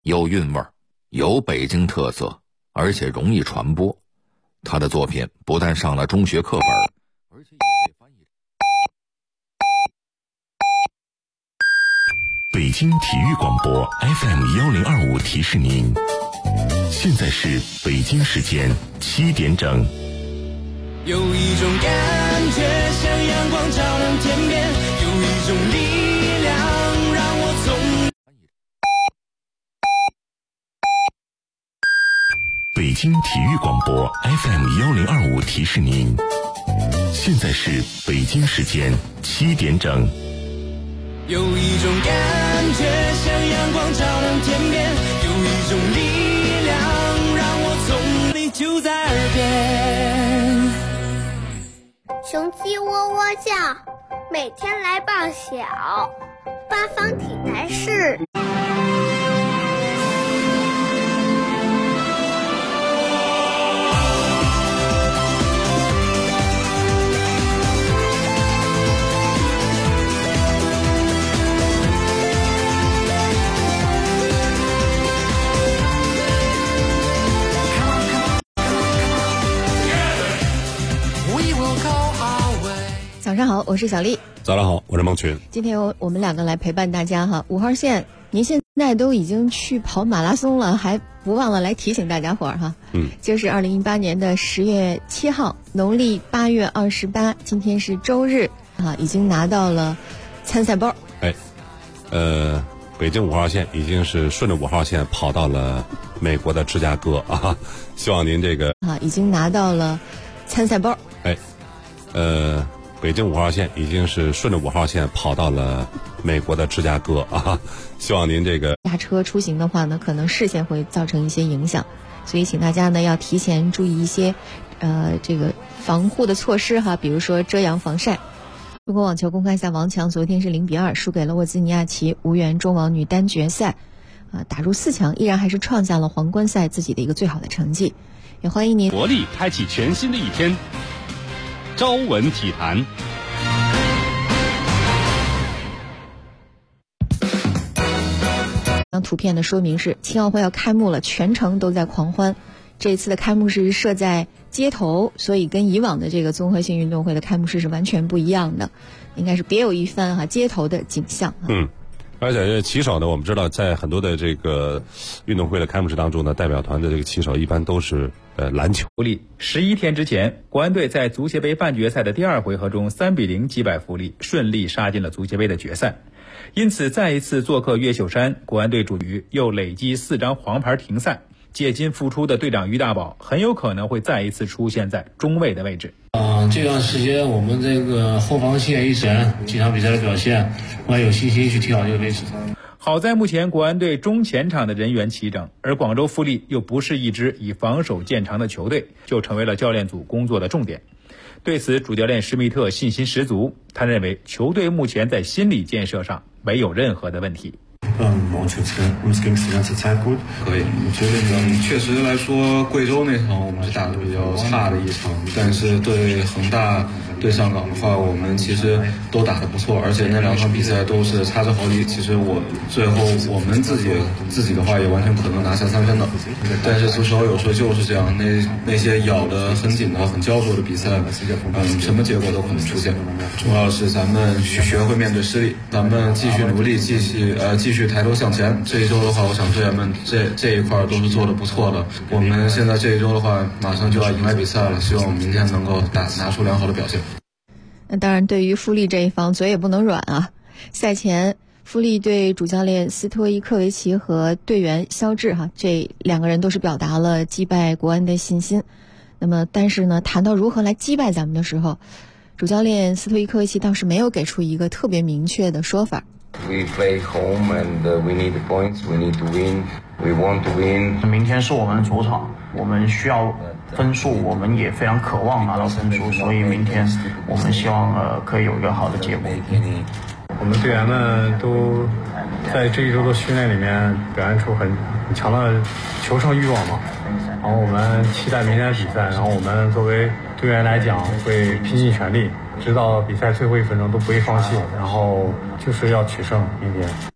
有韵味儿，有北京特色，而且容易传播。他的作品不但上了中学课本，而且也被翻译。 北京体育广播 FM1025提示您，现在是北京时间7点整。 有一种感觉像阳光照亮天边，有一种力量让我从北京体育广播 FM1025提示您，现在是北京时间7点整。 有一种感觉像阳光照亮天边，有一种力量让我从你就在耳边。 雄鸡喔喔叫，每天来报晓，八方体坛室。 早上好，我是小丽。 早上好，我是孟群。 今天我们两个来陪伴大家哈。5号线，您现在都已经去跑马拉松了，还不忘了来提醒大家伙儿哈。今儿是2018年的10月7号，农历8月28，今天是周日啊，已经拿到了参赛包。 北京5号线已经是顺着5号线跑到了美国的芝加哥啊，希望您这个已经拿到了参赛包。 北京5号线已经是顺着5号线跑到了美国的芝加哥啊，希望您这个驾车出行的话呢，可能视线会造成一些影响，所以请大家呢要提前注意一些这个防护的措施哈，比如说遮阳防晒。中国网球公开赛王强昨天是0-2输给了沃兹尼亚奇，无缘中网女单决赛打入4强，依然还是创下了皇冠赛自己的一个最好的成绩。也欢迎您活力开启全新的一天。朝闻体坛， 图片的说明是青奥会要开幕了，全程都在狂欢。这一次的开幕式设在街头，所以跟以往的这个综合性运动会的开幕式是完全不一样的，应该是别有一番街头的景象。 而且这骑手呢，我们知道在很多的这个运动会的开幕式当中呢，代表团的这个骑手一般都是篮球。 福利11天之前，国安队在足协杯半决赛的第2回合中3-0击败福利，顺利杀进了足协杯的决赛。因此再一次做客越秀山，国安队主局又累积4张黄牌停赛，借金复出的队长于大宝很有可能会再一次出现在中卫的位置。 这段时间我们这个后防线一闪，几场比赛的表现，我也有信心去踢好这个位置。 好在目前国安队中前场的人员齐整，而广州富力又不是一支以防守见长的球队，就成为了教练组工作的重点。对此，主教练施密特信心十足，他认为球队目前在心理建设上没有任何的问题。 可以，我觉得确实来说，贵州那场我们是打得比较差的一场，但是对恒大、对上港的话，我们其实都打得不错，而且那2场比赛都是差之毫厘。其实最后我们自己的话也完全可能拿下3分的，但是足球有时候就是这样，那些咬得很紧的、很焦灼的比赛，什么结果都可能出现。重要是咱们学会面对失利，咱们继续努力，继续抬头向前。这一周的话，我想队员们这一块都是做得不错的。我们现在这一周的话，马上就要迎来比赛了，希望我们明天能够拿出良好的表现。 那当然，对于富力这一方，嘴也不能软啊。赛前，富力队主教练斯托伊科维奇和队员肖智这2个人都是表达了击败国安的信心。那么，但是呢，谈到如何来击败咱们的时候，主教练斯托伊科维奇倒是没有给出一个特别明确的说法。 We play home and we need points. We need to win. We want to win. 明天是我们的主场，我们需要分数，我们也非常渴望拿到分数，所以明天我们希望可以有一个好的结果。 我们队员们都在这一周的训练里面表现出很强的求胜欲望嘛，然后我们期待明天的比赛，然后我们作为队员来讲会拼尽全力，直到比赛最后1分钟都不会放弃，然后就是要取胜明天。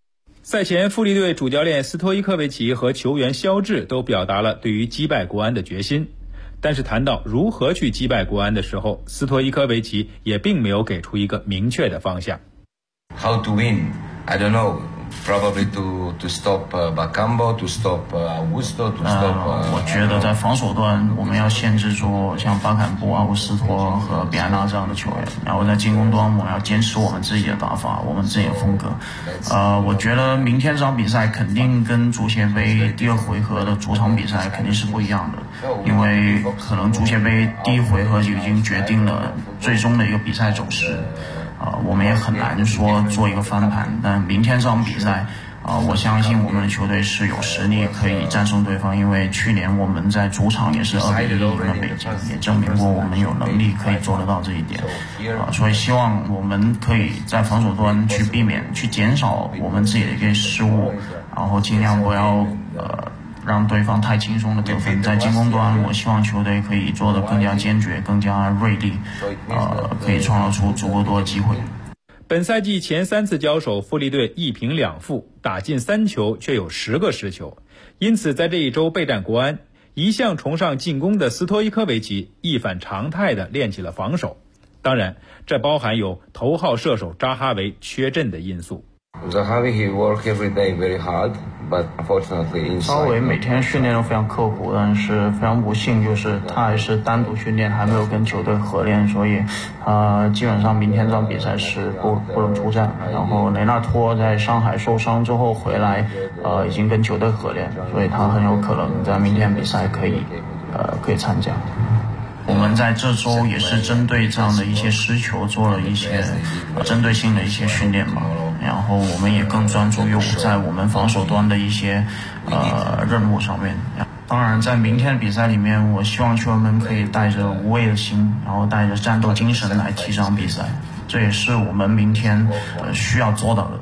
赛前，富力队主教练斯托伊科维奇和球员肖智都表达了对于击败国安的决心。但是谈到如何去击败国安的时候，斯托伊科维奇也并没有给出一个明确的方向。 How to win? I don't know. Probably to stop Bakambu, to stop Augusto, to stop. 我觉得在防守端，我们要限制住像巴坎布、阿乌斯托和比安纳这样的球员，然后在进攻端，我们要坚持我们自己的打法，我们自己的风格。我觉得明天这场比赛肯定跟足协杯第2回合的主场比赛肯定是不一样的，因为可能足协杯第1回合就已经决定了最终的一个比赛走势。我们也很难说做一个翻盘，但明天这场比赛，我相信我们的球队是有实力可以战胜对方，因为去年我们在主场也是2-1赢了北京，也证明过我们有能力可以做得到这一点。所以希望我们可以在防守端去避免、去减少我们自己的一些失误，然后尽量不要让对方太轻松的得分。在进攻端，我希望球队可以做得更加坚决、更加锐利，可以创造出足够多的机会。 本赛季前3次交手，富力队1平2负，打进3球，却有10个失球。因此，在这一周备战国安，一向崇尚进攻的斯托伊科维奇一反常态地练起了防守。当然，这包含有头号射手扎哈维缺阵的因素。 Zahavi, he work every day very hard, but unfortunately inside. 扎维每天训练都非常刻苦，但是非常不幸就是他还是单独训练，还没有跟球队合练，所以基本上明天这场比赛是不能出战。然后雷纳托在上海受伤之后回来，已经跟球队合练，所以他很有可能在明天比赛可以参加。我们在这周也是针对这样的一些失球做了一些针对性的一些训练嘛，然后我们也更专注于在我们防守端的一些任务上面。当然在明天的比赛里面，我希望球员们可以带着无畏的心，然后带着战斗精神来踢这场比赛，这也是我们明天需要做到的。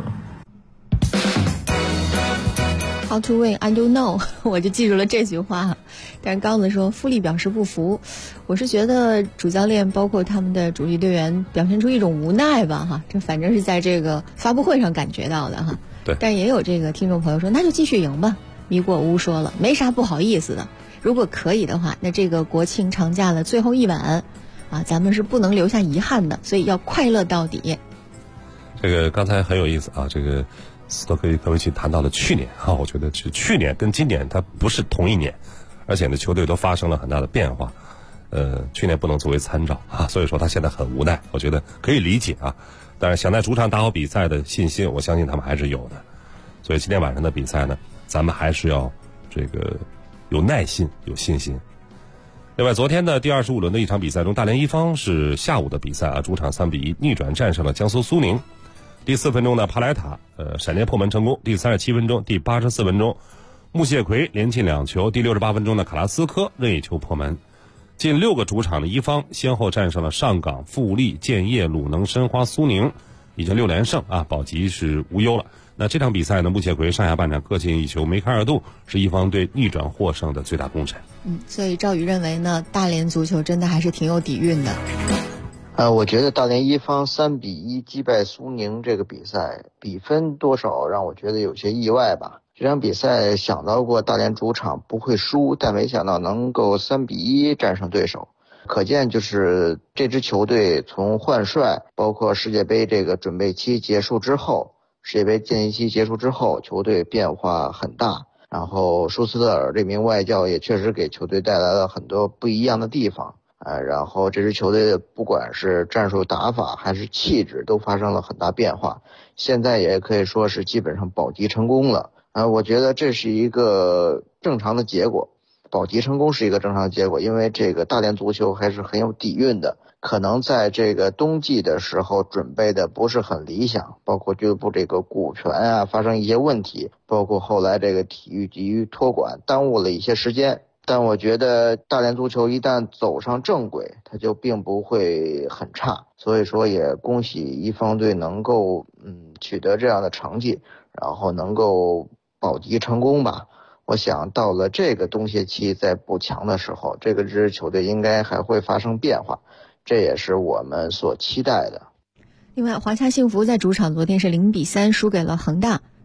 How to win, I don't know 我就记住了这句话。但是刚子说富力表示不服，我是觉得主教练包括他们的主力队员表现出一种无奈吧哈，这反正是在这个发布会上感觉到的哈。 对。 但也有这个听众朋友说，那就继续赢吧。米果屋说了，没啥不好意思的，如果可以的话，那这个国庆长假的最后一晚咱们是不能留下遗憾的，所以要快乐到底。 这个刚才很有意思啊，这个斯托伊科维奇谈到了去年我觉得是去年跟今年它不是同一年，而且呢球队都发生了很大的变化，去年不能作为参照所以说他现在很无奈，我觉得可以理解但是想在主场打好比赛的信心，我相信他们还是有的，所以今天晚上的比赛呢，咱们还是要这个有耐心有信心。另外昨天的第25轮的一场比赛中，大连一方是下午的比赛主场3-1逆转战胜了江苏苏宁。第4分钟呢，帕莱塔闪电破门成功。第37分钟、第84分钟，穆谢奎连进2球。第68分钟呢，卡拉斯科任意球破门。近6个主场的一方先后战胜了上港、富力、建业、鲁能、申花、苏宁，已经6连胜保级是无忧了。那这场比赛呢，穆谢奎上下半场各进1球，梅开2度，是一方队逆转获胜的最大功臣。 所以赵宇认为呢，大连足球真的还是挺有底蕴的。 我觉得大连一方3-1击败苏宁这个比赛比分多少让我觉得有些意外吧。这场比赛想到过大连主场不会输，但没想到能够3-1战胜对手。可见就是这支球队从换帅，包括世界杯这个准备期结束之后，世界杯建习期结束之后，球队变化很大。然后舒斯特尔这名外教也确实给球队带来了很多不一样的地方。然后这支球队不管是战术打法还是气质都发生了很大变化，现在也可以说是基本上保级成功了。我觉得这是一个正常的结果，保级成功是一个正常的结果，因为这个大连足球还是很有底蕴的。可能在这个冬季的时候准备的不是很理想，包括俱乐部这个股权发生一些问题，包括后来这个体育局托管耽误了一些时间。但我觉得大连足球一旦走上正轨，它就并不会很差，所以说也恭喜一方队能够取得这样的成绩，然后能够保级成功吧。我想到了这个冬歇期在补强的时候，这个支球队应该还会发生变化，这也是我们所期待的。 另外，华夏幸福在主场昨天是0-3输给了恒大。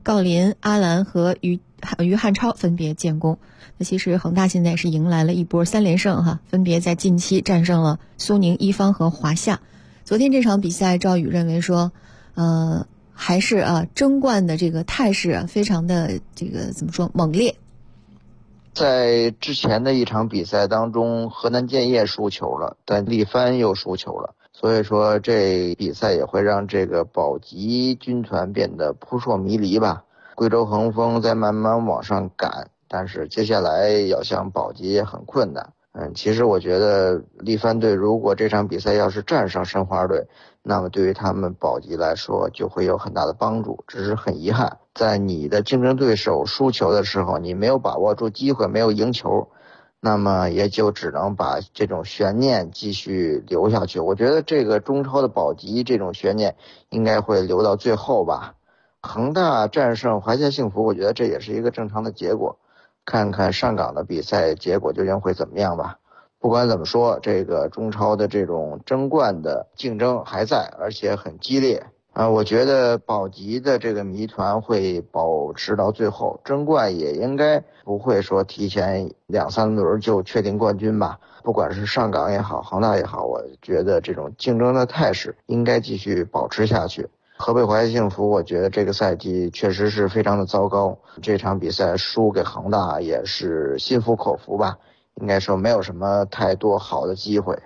郜林、阿兰和于汉超分别建功。那其实恒大现在是迎来了一波3连胜哈，分别在近期战胜了苏宁、一方和华夏。昨天这场比赛，赵宇认为说，还是争冠的这个态势非常的这个怎么说猛烈。 在之前的一场比赛当中，河南建业输球了，但力帆又输球了，所以说这比赛也会让这个保级军团变得扑朔迷离吧。贵州恒丰在慢慢往上赶，但是接下来要想保级也很困难。其实我觉得力帆队如果这场比赛要是战胜申花队，那么对于他们保级来说就会有很大的帮助。只是很遗憾，在你的竞争对手输球的时候，你没有把握住机会，没有赢球，那么也就只能把这种悬念继续留下去。我觉得这个中超的保级这种悬念应该会留到最后吧。恒大战胜华夏幸福，我觉得这也是一个正常的结果。看看上港的比赛结果究竟会怎么样吧。不管怎么说，这个中超的这种争冠的竞争还在，而且很激烈我觉得保级的这个谜团会保持到最后，争冠也应该不会说提前2-3轮就确定冠军吧。不管是上港也好，恒大也好，我觉得这种竞争的态势应该继续保持下去。河北华夏幸福，我觉得这个赛季确实是非常的糟糕，这场比赛输给恒大也是心服口服吧，应该说没有什么太多好的机会。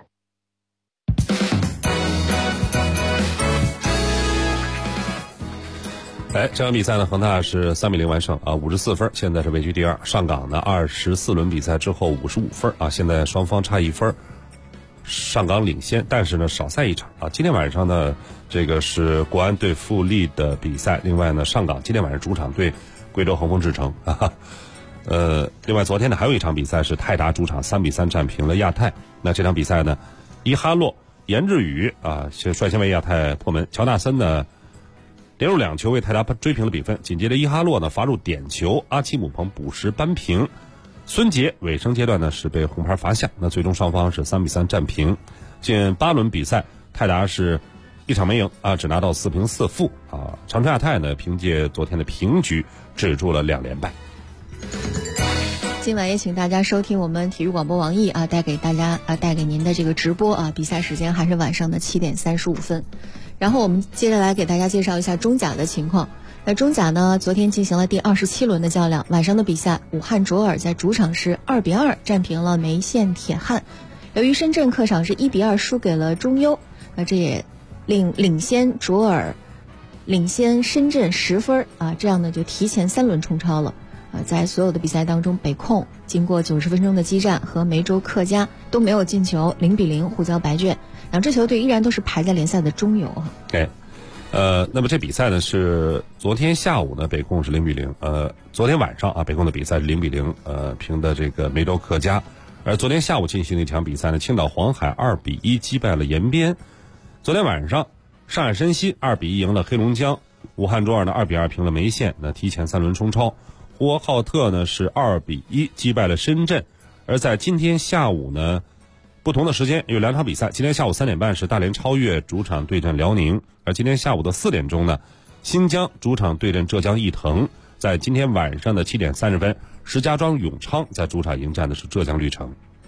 这场比赛呢，恒大是3-0完胜54分，现在是位居第二。上港呢24轮比赛之后55分现在双方差1分。上港领先，但是呢少赛一场今天晚上呢，这个是国安对富力的比赛。另外呢，上港今天晚上主场对贵州恒丰智诚另外昨天呢还有一场比赛是泰达主场3-3战平了亚泰。那这场比赛呢，伊哈洛、严志宇率先为亚泰破门，乔纳森呢连入2球为泰达追平了比分。紧接着伊哈洛呢罚入点球，阿奇姆彭补时扳平。孙杰尾声阶段呢是被红牌罚下，那最终双方是3-3战平。近8轮比赛，泰达是一场没赢只拿到4平4负长春亚泰呢凭借昨天的平局止住了2连败。 今晚也请大家收听我们体育广播网易带给您的这个直播比赛时间还是晚上的7点35分。然后我们接着来给大家介绍一下中甲的情况。那中甲呢，昨天进行了第27轮的较量，晚上的比赛，武汉卓尔在主场是2-2战平了梅县铁汉。由于深圳客场是1-2输给了中优，那这也领先卓尔领先深圳10分这样呢就提前3轮冲超了在所有的比赛当中，北控经过90分钟的激战和梅州客家都没有进球，0-0互交白卷。两支球队依然都是排在联赛的中游那么这比赛呢是昨天下午呢北控是0-0，昨天晚上北控的比赛是0-0平的这个梅州客家。而昨天下午进行的一场比赛呢，青岛黄海2-1击败了延边。昨天晚上上海申鑫2-1赢了黑龙江，武汉卓尔呢2-2平了梅县，那提前3轮冲超。呼和浩特呢是2-1击败了深圳。而在今天下午呢，不同的时间有2场比赛，今天下午3点半是大连超越主场对阵辽宁，而今天下午的4点钟呢，新疆主场对阵浙江毅腾。在今天晚上的7点30分，石家庄永昌在主场迎战的是浙江绿城。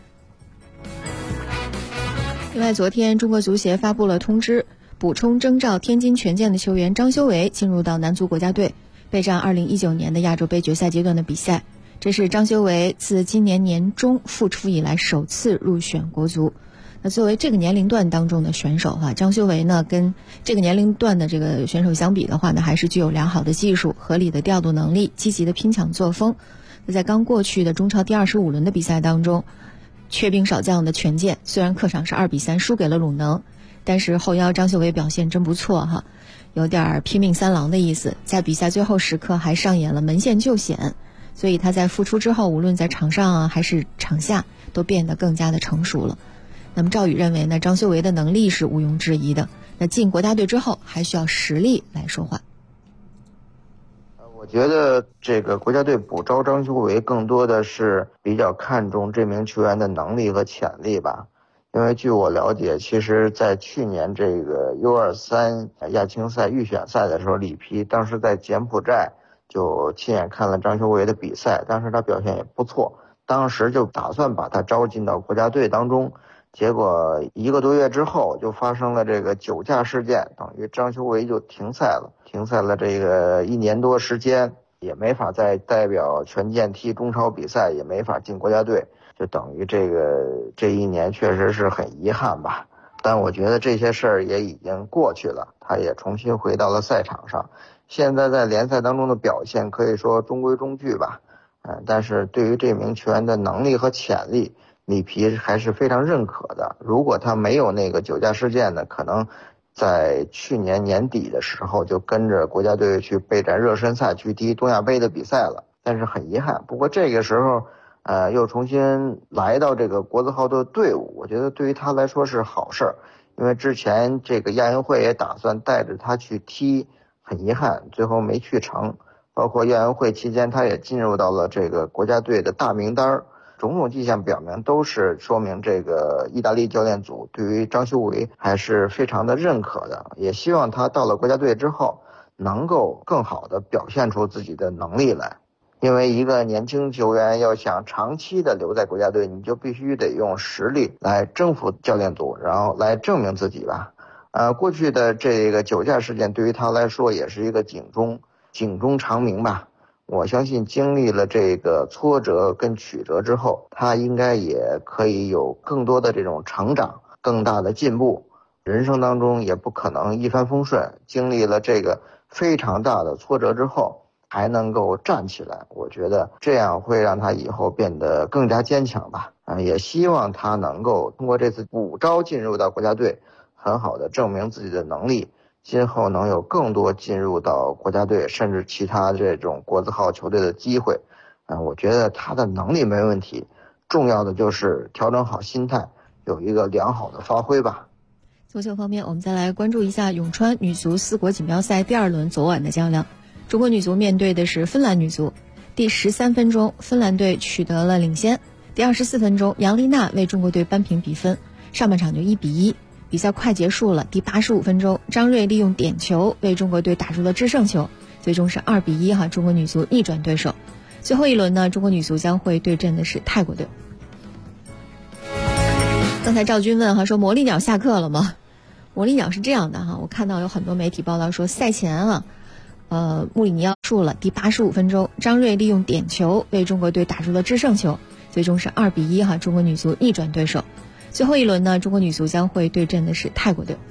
另外，昨天中国足协发布了通知，补充征召天津权健的球员张修为进入到男足国家队，备战2019年的亚洲杯决赛阶段的比赛。这是张修为自今年年中复出以来首次入选国足。那作为这个年龄段当中的选手张修为呢跟这个年龄段的这个选手相比的话呢，还是具有良好的技术、合理的调度能力、积极的拼抢作风。那在刚过去的中超第25轮的比赛当中，缺兵少将的权健虽然客场是2-3输给了鲁能，但是后腰张修为表现真不错有点拼命三郎的意思，在比赛最后时刻还上演了门线救险。所以他在复出之后，无论在场上还是场下都变得更加的成熟了。那么赵宇认为呢，张修为的能力是毋庸置疑的，那进国家队之后还需要实力来说话。 我觉得这个国家队补招张修为更多的是比较看重这名球员的能力和潜力吧。因为据我了解，其实在去年这个 U23 亚青赛预选赛的时候，里皮当时在柬埔寨就亲眼看了张修为的比赛，当时他表现也不错，当时就打算把他招进到国家队当中，结果1个多月之后就发生了这个酒驾事件，等于张修为就停赛了这个1年多时间，也没法再代表权健踢中超比赛，也没法进国家队，就等于这1年确实是很遗憾吧。但我觉得这些事儿也已经过去了，他也重新回到了赛场上，现在在联赛当中的表现可以说中规中矩吧。但是对于这名球员的能力和潜力，里皮还是非常认可的。如果他没有那个酒驾事件呢，可能在去年年底的时候就跟着国家队去备战热身赛，去踢东亚杯的比赛了。但是很遗憾，不过这个时候又重新来到这个国字号的队伍，我觉得对于他来说是好事儿，因为之前这个亚运会也打算带着他去踢，很遗憾最后没去成。包括亚运会期间他也进入到了这个国家队的大名单，种种迹象表明都是说明这个意大利教练组对于张修为还是非常的认可的，也希望他到了国家队之后能够更好的表现出自己的能力来。因为一个年轻球员要想长期的留在国家队，你就必须得用实力来征服教练组，然后来证明自己吧。过去的这个酒驾事件对于他来说也是一个警钟长鸣吧。我相信经历了这个挫折跟曲折之后，他应该也可以有更多的这种成长，更大的进步。人生当中也不可能一帆风顺，经历了这个非常大的挫折之后还能够站起来，我觉得这样会让他以后变得更加坚强吧。也希望他能够通过这次补招进入到国家队，很好的证明自己的能力，今后能有更多进入到国家队甚至其他这种国字号球队的机会。我觉得他的能力没问题，重要的就是调整好心态，有一个良好的发挥吧。 足球方面，我们再来关注一下咏川女足4国锦标赛第2轮昨晚的较量。中国女足面对的是芬兰女足，第13分钟，芬兰队取得了领先。第24分钟，杨丽娜为中国队扳平比分，上半场就1-1。比赛快结束了，第85分钟，张睿利用点球为中国队打入了制胜球，最终是2-1中国女足逆转对手。最后一轮呢，中国女足将会对阵的是泰国队。刚才赵军问说魔力鸟下课了吗？魔力鸟是这样的我看到有很多媒体报道说赛前穆里尼奥输了，第85分钟，张睿利用点球为中国队打入了制胜球，最终是2-1中国女足逆转对手。最后一轮呢，中国女足将会对阵的是泰国队。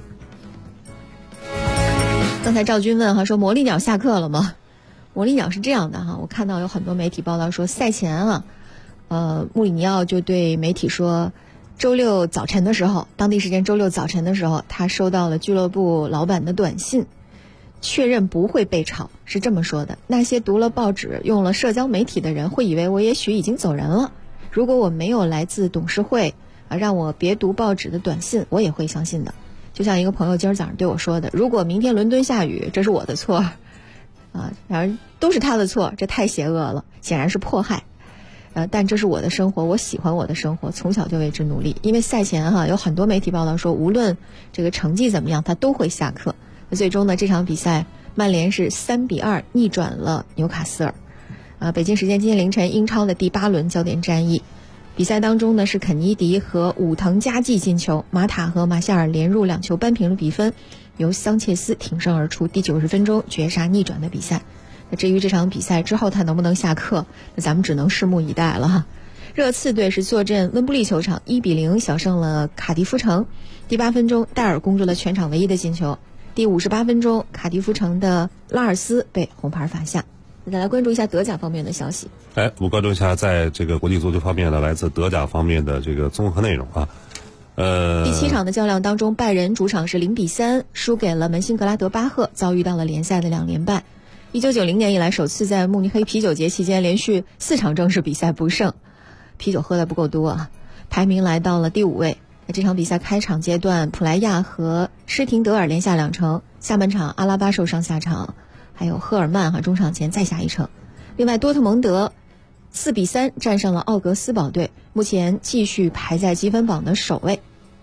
刚才赵军问说魔力鸟下课了吗？魔力鸟是这样的我看到有很多媒体报道说赛前穆里尼奥就对媒体说，周六早晨的时候，当地时间周六早晨的时候，他收到了俱乐部老板的短信，确认不会被炒，是这么说的：那些读了报纸用了社交媒体的人会以为我也许已经走人了，如果我没有来自董事会让我别读报纸的短信，我也会相信的。就像一个朋友今儿早上对我说的，如果明天伦敦下雨，这是我的错然而都是他的错，这太邪恶了，显然是迫害。但这是我的生活，我喜欢我的生活，从小就为之努力。因为赛前有很多媒体报道说，无论这个成绩怎么样，他都会下课。最终呢，这场比赛曼联是3-2逆转了纽卡斯尔。北京时间今天凌晨，英超的第8轮焦点战役，比赛当中呢是肯尼迪和武藤佳纪进球，马塔和马夏尔连入2球扳平了比分，由桑切斯挺身而出，第90分钟绝杀逆转的比赛。那至于这场比赛之后他能不能下课，那咱们只能拭目以待了热刺队是坐镇温布利球场1-0小胜了卡迪夫城。第8分钟，戴尔攻入了全场唯一的进球。第58分钟，卡迪夫城的拉尔斯被红牌罚下。再来关注一下德甲方面的消息。 我们关注一下在这个国际足球方面的来自德甲方面的这个综合内容第 7场的较量当中，拜仁主场是0-3输给了门兴格拉德巴赫，遭遇到了联赛的2连败。1990年以来首次在慕尼黑啤酒节期间连续4场正式比赛不胜，啤酒喝的不够多排名来到了第5位。这场比赛开场阶段，普莱亚和施廷德尔连下2城，下半场阿拉巴受伤下场，还有赫尔曼中场前再下1城。另外多特蒙德4-3战胜了奥格斯堡队，目前继续排在积分榜的首位。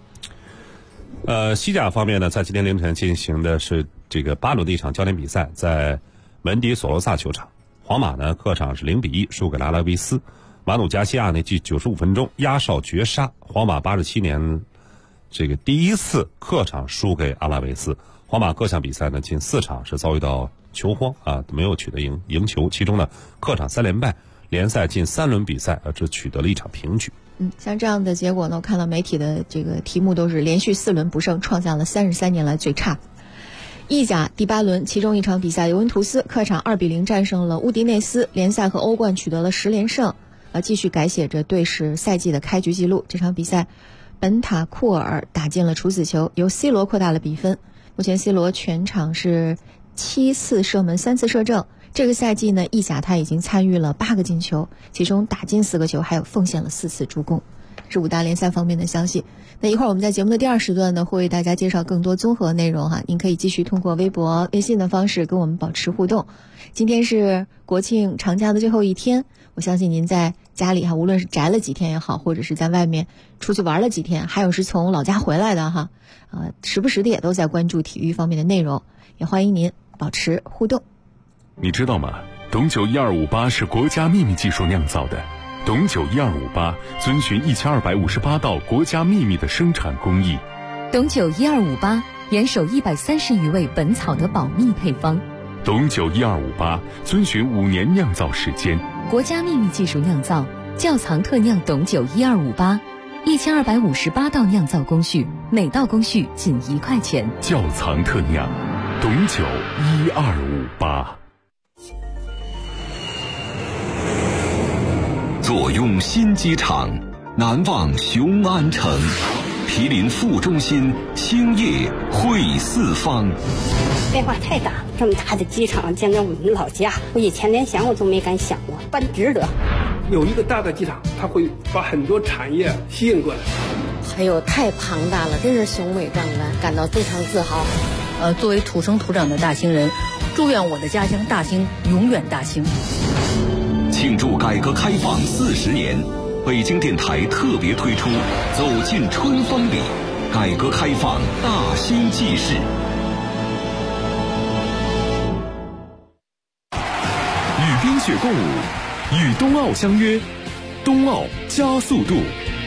西甲方面呢，在今天凌晨进行的是这个8轮的一场焦点比赛，在门迪索罗萨球场皇马呢客场是0-1输给了阿拉维斯，马努加西亚呢继95分钟压哨绝杀，皇马87年这个第一次客场输给阿拉维斯。皇马各项比赛呢近4场是遭遇到球荒啊，没有取得赢球，其中呢客场3连败，联赛近3轮比赛只取得了1场平局。 像这样的结果呢，我看到媒体的这个题目都是连续4轮不胜，创下了33年来最差。意甲第8轮，其中一场比赛，尤文图斯客场2-0战胜了乌迪内斯，联赛和欧冠取得了10连胜，继续改写着队史赛季的开局纪录。这场比赛，本塔库尔打进了处死球，由 C 罗扩大了比分。目前 C 罗全场是7次射门3次射正。这个赛季呢，意甲他已经参与了8个进球，其中打进4个球，还有奉献了4次助攻。是5大联赛方面的消息。那一会儿我们在节目的第2时段呢，会为大家介绍更多综合内容哈，您可以继续通过微博、微信的方式跟我们保持互动。今天是国庆长假的最后一天，我相信您在家里哈，无论是宅了几天也好，或者是在外面出去玩了几天，还有是从老家回来的哈，时不时的也都在关注体育方面的内容，也欢迎您保持互动。 你知道吗？董酒1258是国家秘密技术酿造的。董酒1258遵循1258道国家秘密的生产工艺。 董酒1258严守130余味本草的保密配方。 董酒1258遵循5年酿造时间， 国家秘密技术酿造，窖藏特酿董酒1258，1258道酿造工序，每道工序仅1块钱。 窖藏特酿，董酒1258。 坐拥新机场，难忘雄安城，毗邻副中心，兴业汇四方。 变化太大，这么大的机场建在我们老家，我以前连想我都没敢想过，办值得。 有一个大的机场，它会把很多产业吸引过来。 还有太庞大了，真是雄伟壮观，感到非常自豪。 作为土生土长的大兴人，祝愿我的家乡大兴永远大兴。 庆祝改革开放40年，北京电台特别推出《走进春风里》，改革开放大兴纪事。 与冰雪共舞，与冬奥相约，冬奥加速度。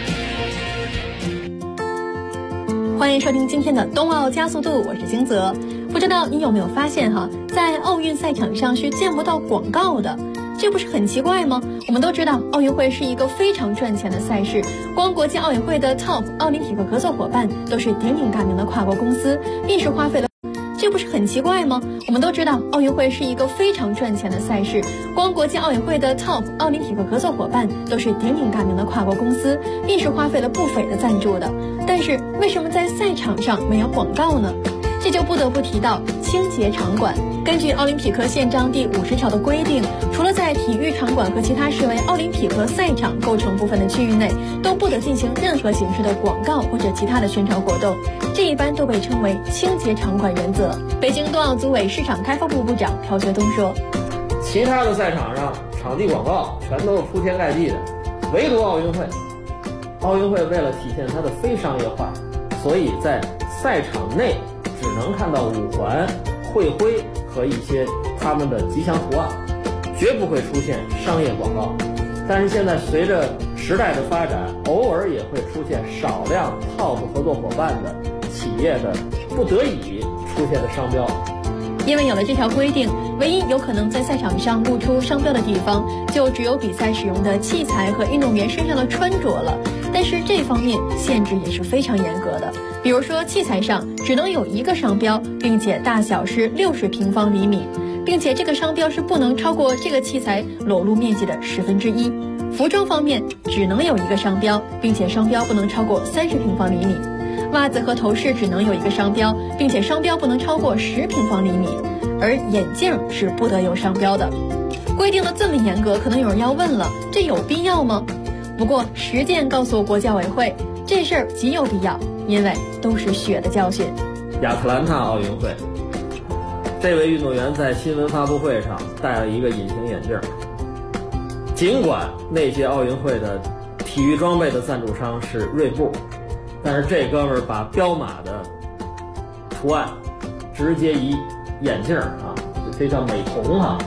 欢迎收听今天的冬奥加速度，我是金泽。不知道你有没有发现哈，在奥运赛场上是见不到广告的，这不是很奇怪吗？我们都知道奥运会是一个非常赚钱的赛事，光国际奥委会的 TOP 奥林匹克合作伙伴都是鼎鼎大名的跨国公司，并是花费了。这不是很奇怪吗？我们都知道奥运会是一个非常赚钱的赛事，光国际奥委会的 TOP 奥林匹克合作伙伴都是鼎鼎大名的跨国公司，并是花费了不菲的赞助的。但是为什么在赛场上没有广告呢？这就不得不提到清洁场馆。根据奥林匹克宪章第50条的规定，除了在体育场馆和其他视为奥林匹克赛场构成部分的区域内，都不得进行任何形式的广告或者其他的宣传活动，这一般都被称为清洁场馆原则。北京冬奥组委市场开发部部长朴学东说， 其他的赛场上场地广告全都是铺天盖地的，唯独奥运会为了体现它的非商业化，所以在赛场内只能看到五环、会徽和一些他们的吉祥图案，绝不会出现商业广告。但是现在随着时代的发展，偶尔也会出现少量 TOP 合作伙伴的企业的不得已出现的商标。 因为有了这条规定，唯一有可能在赛场上露出商标的地方，就只有比赛使用的器材和运动员身上的穿着了。但是这方面限制也是非常严格的，比如说器材上只能有1个商标，并且大小是60平方厘米，并且这个商标是不能超过这个器材裸露面积的1/10。服装方面只能有1个商标，并且商标不能超过30平方厘米。袜子和头饰只能有1个商标，并且商标不能超过10平方厘米，而眼镜是不得有商标的。规定的这么严格，可能有人要问了，这有必要吗？不过实践告诉国际奥委会，这事儿极有必要，因为都是血的教训。 亚特兰大奥运会，这位运动员在新闻发布会上戴了一个隐形眼镜。尽管那届奥运会的体育装备的赞助商是锐步，但是这哥们儿把彪马的图案直接以眼镜啊，非常美瞳啊，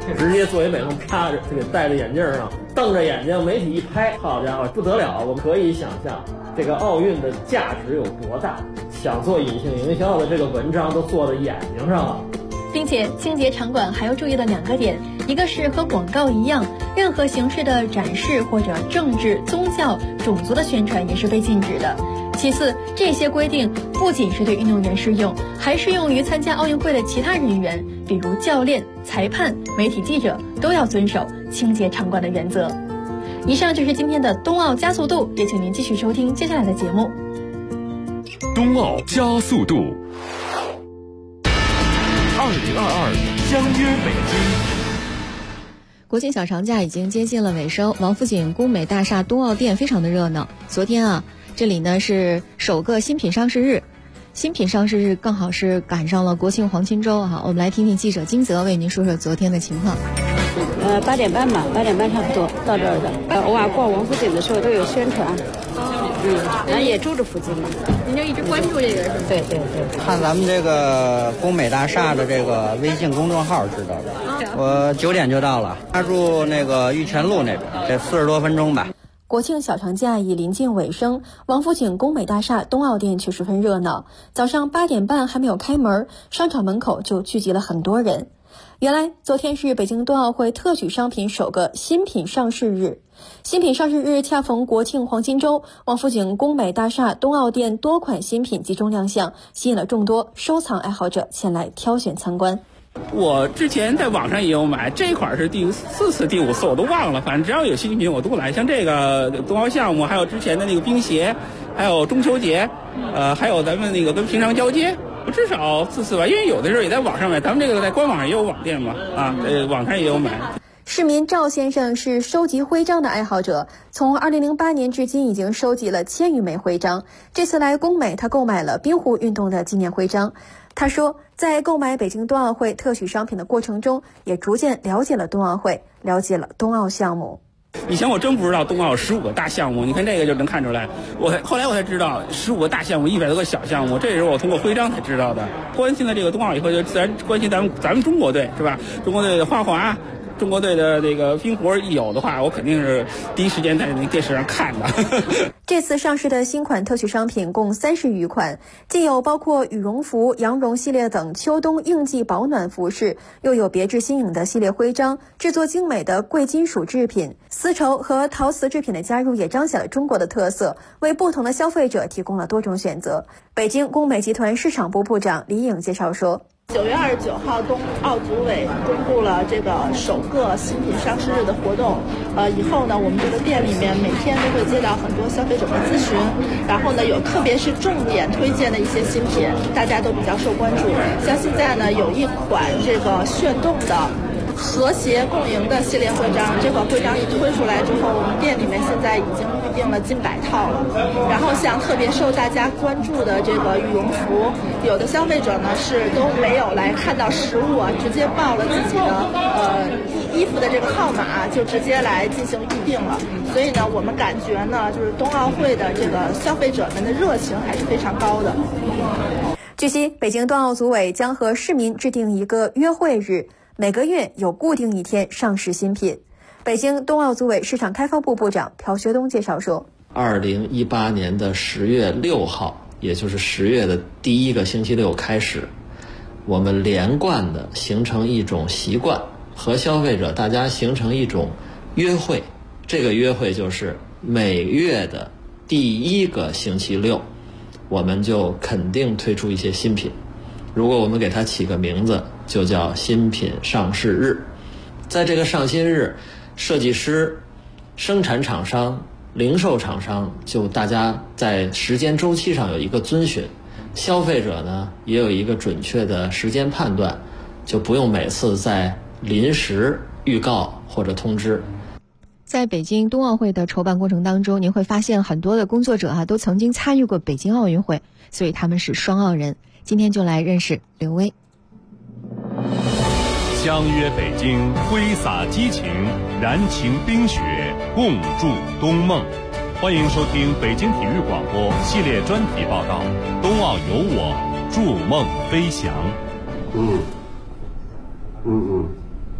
直接作为美梦啪着，就给戴着眼镜上，瞪着眼睛，媒体一拍，好家伙，不得了！我们可以想象这个奥运的价值有多大。想做隐性营销的这个文章都做到眼睛上了。 并且清洁场馆还要注意的2个点，一个是和广告一样，任何形式的展示或者政治、宗教、种族的宣传也是被禁止的。其次，这些规定不仅是对运动员适用，还适用于参加奥运会的其他人员，比如教练、裁判、媒体记者都要遵守清洁场馆的原则。以上就是今天的冬奥加速度，也请您继续收听接下来的节目。 冬奥加速度，2022相约北京。 国庆小长假已经接近了尾声，王府井工美大厦冬奥店非常的热闹。昨天啊，这里呢是首个新品上市日，新品上市日刚好是赶上了国庆黄金周哈。我们来听听记者金泽为您说说昨天的情况。 8点半吧，8点半差不多到这儿的。偶尔逛王府井的时候都有宣传。咱也住着附近嘛， 您就一直关注这个是吗？ 对对对， 看咱们这个工美大厦的这个微信公众号知道的。我9点就到了，他住那个玉泉路那边，这40多分钟吧。 国庆小长假已临近尾声，王府井工美大厦冬奥店却十分热闹。早上8点半还没有开门，商场门口就聚集了很多人。原来昨天是北京冬奥会特许商品首个新品上市日，新品上市日恰逢国庆黄金周，王府井工美大厦冬奥店多款新品集中亮相，吸引了众多收藏爱好者前来挑选参观。 我之前在网上也有买，这款是第4次、第5次我都忘了，反正只要有新品我都来。像这个冬奥项目，还有之前的那个冰鞋，还有中秋节，还有咱们那个跟平常交接。至少4次吧，因为有的时候也在网上买，咱们这个在官网上也有网店嘛，网上也有买。 市民赵先生是收集徽章的爱好者，从2008年至今已经收集了1000余枚徽章。这次来工美，他购买了冰壶运动的纪念徽章。他说，在购买北京冬奥会特许商品的过程中，也逐渐了解了冬奥会，了解了冬奥项目。 以前我真不知道冬奥有15个大项目，你看这个就能看出来。后来我才知道15个大项目，100多个小项目，这也是我通过徽章才知道的。关心了这个冬奥以后，就自然关心咱们中国队是吧？中国队的花滑，中国队的那个冰壶一有的话，我肯定是第一时间在那电视上看的。 这次上市的新款特许商品共30余款，既有包括羽绒服、羊绒系列等秋冬应季保暖服饰，又有别致新颖的系列徽章，制作精美的贵金属制品，丝绸和陶瓷制品的加入也彰显了中国的特色，为不同的消费者提供了多种选择。北京工美集团市场部部长李颖介绍说 ，9月29号，冬奥组委公布了这个首个新品上市日的活动。以后呢，我们这个店里面每天都会接到很多消费者的咨询，然后呢，有特别是重点推荐的一些新品，大家都比较受关注。像现在呢，有一款这个炫动的和谐共赢的系列徽章，这款徽章一推出来之后，我们店里面现在已经预定了近100套了。然后像特别受大家关注的这个羽绒服，有的消费者呢是都没有来看到实物啊，直接报了自己的衣服的这个号码，就直接来进行预定了。所以呢，我们感觉呢，就是冬奥会的这个消费者们的热情还是非常高的。 据悉，北京冬奥组委将和市民制定一个约会日，每个月有固定一天上市新品。北京冬奥组委市场开发部部长朴学东介绍说 ，2018年的10月6号，也就是10月的第1个星期六开始，我们连贯的形成一种习惯，和消费者大家形成一种约会。这个约会就是每月的第1个星期六，我们就肯定推出一些新品。如果我们给它起个名字，就叫新品上市日。在这个上新日，设计师、生产厂商、零售厂商就大家在时间周期上有一个遵循，消费者呢也有一个准确的时间判断，就不用每次在临时预告或者通知。 在北京冬奥会的筹办过程当中，您会发现很多的工作者都曾经参与过北京奥运会，所以他们是双奥人。今天就来认识刘威。 相约北京，挥洒激情，燃情冰雪，共筑冬梦。欢迎收听北京体育广播系列专题报道《冬奥有我，筑梦飞翔》。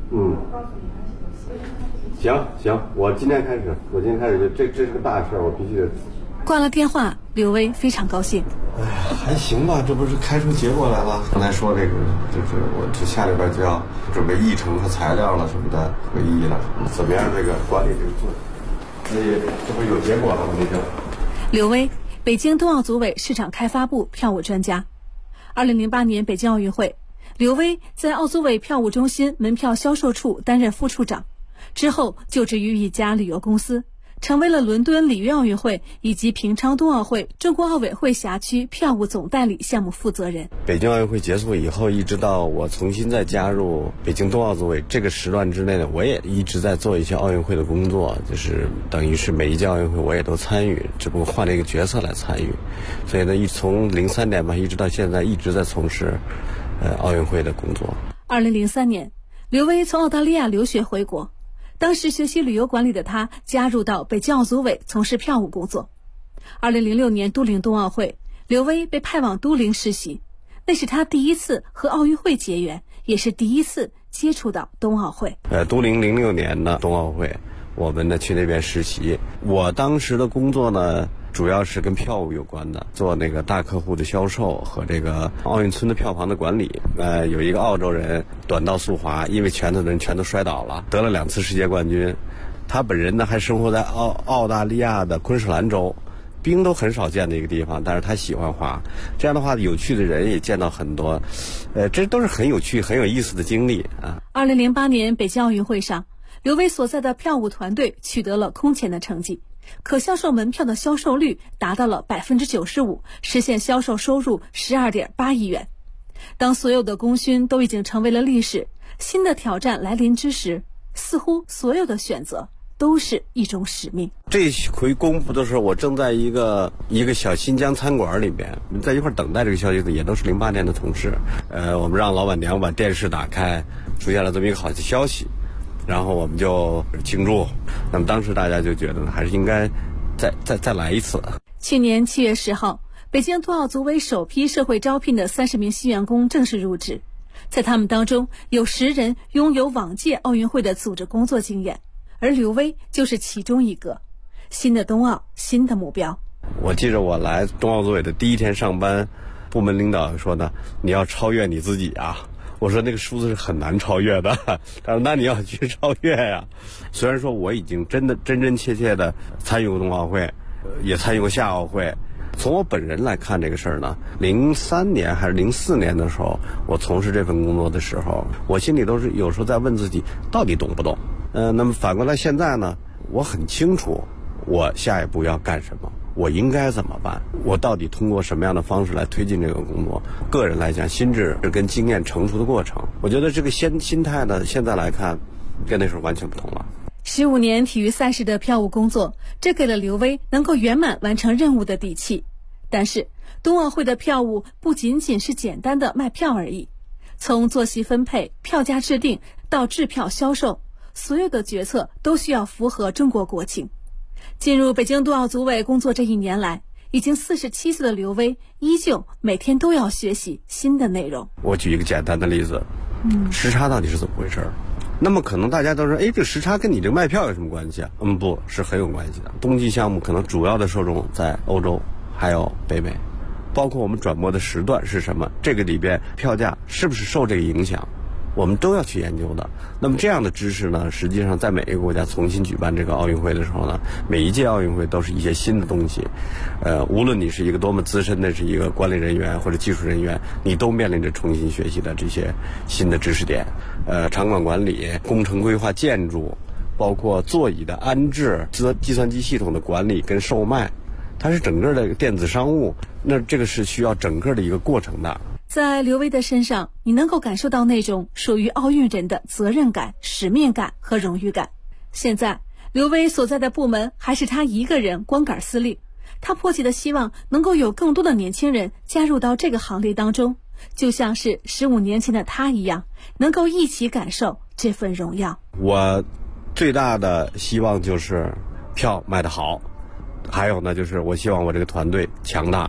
行，我今天开始就这是个大事，我必须得。 挂了电话，刘威非常高兴。 还行吧，这不是开出结果来了。刚才说这个，就是我这下礼拜就要准备议程和材料了什么的，会议了，怎么样这个管理这个做？所以这不有结果了吗？这就。 刘威，北京冬奥组委市场开发部票务专家。2008年北京奥运会，刘威在奥组委票务中心门票销售处担任副处长，之后就职于一家旅游公司，成为了伦敦里约奥运会以及平昌冬奥会中国奥委会辖区票务总代理项目负责人。 北京奥运会结束以后，一直到我重新再加入北京冬奥组委这个时段之内呢，我也一直在做一些奥运会的工作，就是等于是每一届奥运会我也都参与，只不过换了一个角色来参与。所以呢，从03年吧一直到现在一直在从事奥运会的工作。 2003年，刘威从澳大利亚留学回国。当时学习旅游管理的他加入到北京奥组委从事票务工作。2006年都灵冬奥会，刘威被派往都灵实习，那是他第一次和奥运会结缘，也是第一次接触到冬奥会。 都灵06年的冬奥会，我们呢去那边实习。我当时的工作呢，主要是跟票务有关的，做那个大客户的销售和这个奥运村的票房的管理。有一个澳洲人短道速滑，因为拳头的人全都摔倒了，得了2次世界冠军。他本人呢还生活在澳大利亚的昆士兰州，冰都很少见的一个地方，但是他喜欢滑。这样的话，有趣的人也见到很多，这都是很有趣、很有意思的经历啊。 2008年北京奥运会上，刘威所在的票务团队取得了空前的成绩。可销售门票的销售率达到了95%，实现销售收入12.8亿元。当所有的功勋都已经成为了历史，新的挑战来临之时，似乎所有的选择都是一种使命。 这回公布的时候，我正在一个小新疆餐馆里面，在一块等待这个消息的也都是08年的同事。我们让老板娘把电视打开，出现了这么一个好的消息。然后我们就庆祝，那么当时大家就觉得还是应该再来一次。 去年7月10号，北京冬奥组委首批社会招聘的30名新员工正式入职，在他们当中有10人拥有往届奥运会的组织工作经验，而刘威就是其中一个。新的冬奥，新的目标。 我记着我来冬奥组委的第一天上班，部门领导说呢，你要超越你自己啊。我说那个数字是很难超越的，他说那你要去超越呀。虽然说我已经真切的参与过冬奥会，也参与过夏奥会。从我本人来看这个事儿呢，03年还是04年的时候，我从事这份工作的时候，我心里都是有时候在问自己到底懂不懂。那么反过来现在呢，我很清楚我下一步要干什么，我应该怎么办，我到底通过什么样的方式来推进这个工作。个人来讲，心智跟经验成熟的过程，我觉得这个心态呢，现在来看跟那时候完全不同了。 15年体育赛事的票务工作，这给了刘威能够圆满完成任务的底气。但是冬奥会的票务不仅仅是简单的卖票而已，从坐席分配、票价制定到制票销售，所有的决策都需要符合中国国情。进入北京冬奥组委工作这1年来，已经47岁的刘威依旧每天都要学习新的内容。 我举一个简单的例子，时差到底是怎么回事？那么可能大家都说，这个时差跟你这个卖票有什么关系啊？不是很有关系的。冬季项目可能主要的受众在欧洲，还有北美，包括我们转播的时段是什么，这个里边票价是不是受这个影响，我们都要去研究的。那么这样的知识呢，实际上在每一个国家重新举办这个奥运会的时候呢，每一届奥运会都是一些新的东西。无论你是一个多么资深的是一个管理人员或者技术人员，你都面临着重新学习的这些新的知识点。场馆管理、工程规划、建筑，包括座椅的安置、计算机系统的管理跟售卖，它是整个的电子商务，那这个是需要整个的一个过程的。 在刘威的身上，你能够感受到那种属于奥运人的责任感、使命感和荣誉感。现在，刘威所在的部门还是他一个人光杆司令，他迫切的希望能够有更多的年轻人加入到这个行列当中，就像是15年前的他一样，能够一起感受这份荣耀。 我最大的希望就是票卖得好，还有呢就是我希望我这个团队强大，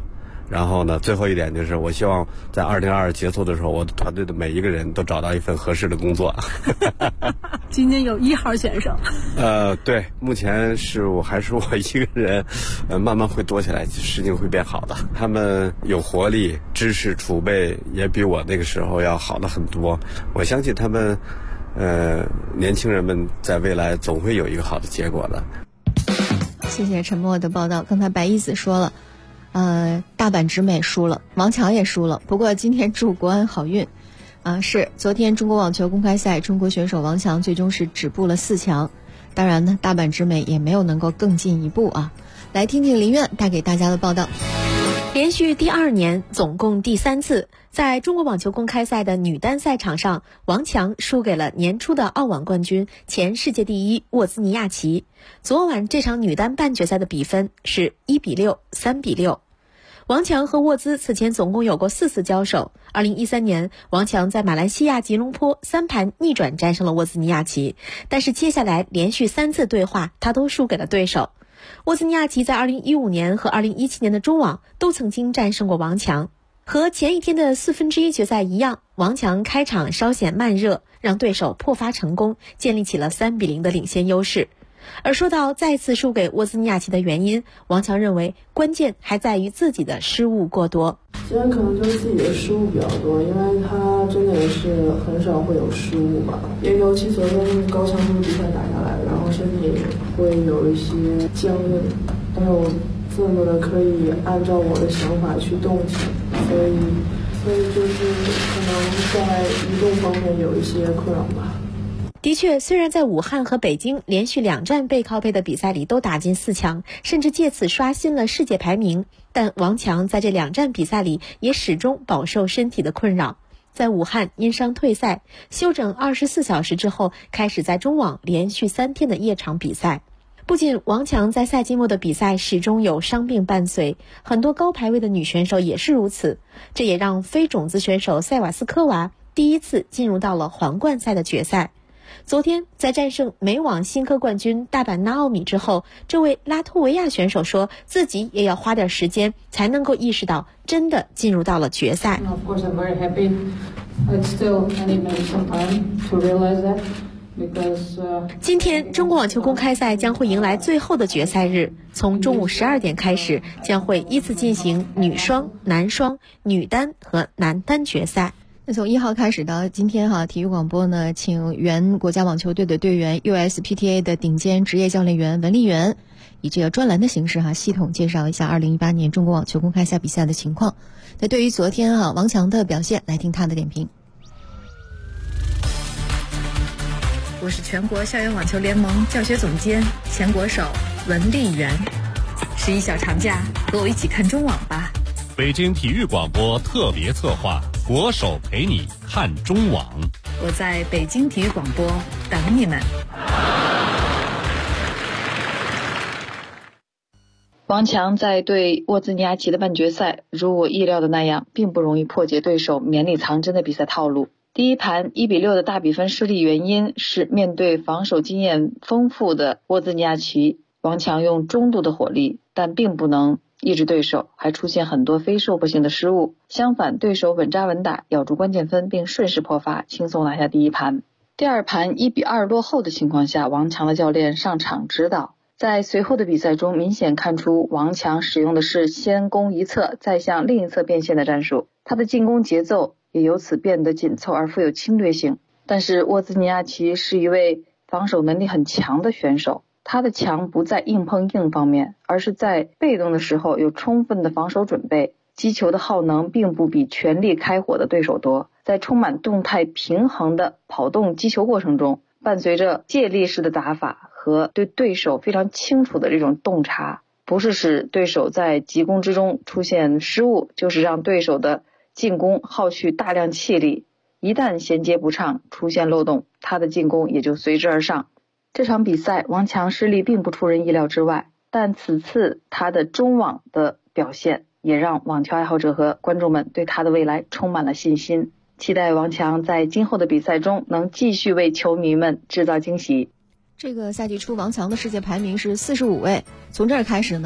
然后呢，最后一点就是我希望在2022结束的时候，我的团队的每一个人都找到一份合适的工作。 今年有1号选手。 对，目前还是我一个人，慢慢会多起来，事情会变好的。他们有活力，知识储备也比我那个时候要好了很多。我相信他们，年轻人们在未来总会有一个好的结果的。 谢谢陈默的报道。刚才白一子说了，大阪直美输了，王强也输了。不过今天祝国安好运。是昨天中国网球公开赛，中国选手王强最终是止步了4强。当然呢，大阪直美也没有能够更进一步啊。来听听林苑带给大家的报道。 连续第2年，总共第3次，在中国网球公开赛的女单赛场上，王强输给了年初的澳网冠军、前世界第1沃兹尼亚奇。昨晚这场女单半决赛的比分是1比6、3比6。王强和沃兹此前总共有过4次交手。2013年，王强在马来西亚吉隆坡3盘逆转战胜了沃兹尼亚奇，但是接下来连续3次对话，他都输给了对手。沃兹尼亚奇在2015年和2017年的中网都曾经战胜过王强。和前一天的1/4决赛一样，王强开场稍显慢热，让对手破发成功，建立起了3比0的领先优势。而说到再次输给沃兹尼亚奇的原因，王强认为关键还在于自己的失误过多。 今天可能就是自己的失误比较多，因为他真的也是很少会有失误吧，也尤其昨天高强度比赛打下来，然后身体会有一些僵硬，没有这么的可以按照我的想法去动起，所以就是可能在移动方面有一些困扰吧。 的确，虽然在武汉和北京连续2站背靠背的比赛里都打进4强，甚至借此刷新了世界排名，但王强在这2站比赛里也始终饱受身体的困扰。在武汉因伤退赛，休整24小时之后，开始在中网连续3天的夜场比赛。不仅王强在赛季末的比赛始终有伤病伴随，很多高排位的女选手也是如此，这也让非种子选手塞瓦斯科娃第一次进入到了皇冠赛的决赛。昨天在战胜美网新科冠军大阪纳奥米之后，这位拉脱维亚选手说自己也要花点时间才能够意识到真的进入到了决赛。今天中国网球公开赛将会迎来最后的决赛日，从中午12点开始，将会依次进行女双、男双、女单和男单决赛。 那从1号开始到今天体育广播呢，请原国家网球队的队员 USPTA 的顶尖职业教练员文丽媛，以这个专栏的形式系统介绍一下2018年中国网球公开赛比赛的情况。那对于昨天王强的表现，来听他的点评。 我是全国校园网球联盟教学总监、前国手文丽媛。11小长假，和我一起看中网吧。 北京体育广播特别策划，国手陪你看中网。 我在北京体育广播等你们。 王强在对沃兹尼亚奇的半决赛，如我意料的那样，并不容易破解对手绵里藏针的比赛套路。第一盘1比6的大比分失利原因是面对防守经验丰富的沃兹尼亚奇，王强用中度的火力，但并不能抑制对手，还出现很多非收获性的失误。相反，对手稳扎稳打，咬住关键分，并顺势破发，轻松拿下第一盘。第二盘1比2落后的情况下，王强的教练上场指导。在随后的比赛中，明显看出王强使用的是先攻一侧再向另一侧变线的战术，他的进攻节奏也由此变得紧凑而富有侵略性。但是沃兹尼亚奇是一位防守能力很强的选手，他的强不在硬碰硬方面，而是在被动的时候有充分的防守准备，击球的耗能并不比全力开火的对手多。在充满动态平衡的跑动击球过程中，伴随着借力式的打法和对对手非常清楚的这种洞察，不是使对手在急攻之中出现失误，就是让对手的进攻耗去大量气力，一旦衔接不畅出现漏洞，他的进攻也就随之而上。这场比赛王强失利并不出人意料之外，但此次他的中网的表现也让网球爱好者和观众们对他的未来充满了信心，期待王强在今后的比赛中能继续为球迷们制造惊喜。 这个赛季初王强的世界排名是45位，从这儿开始呢，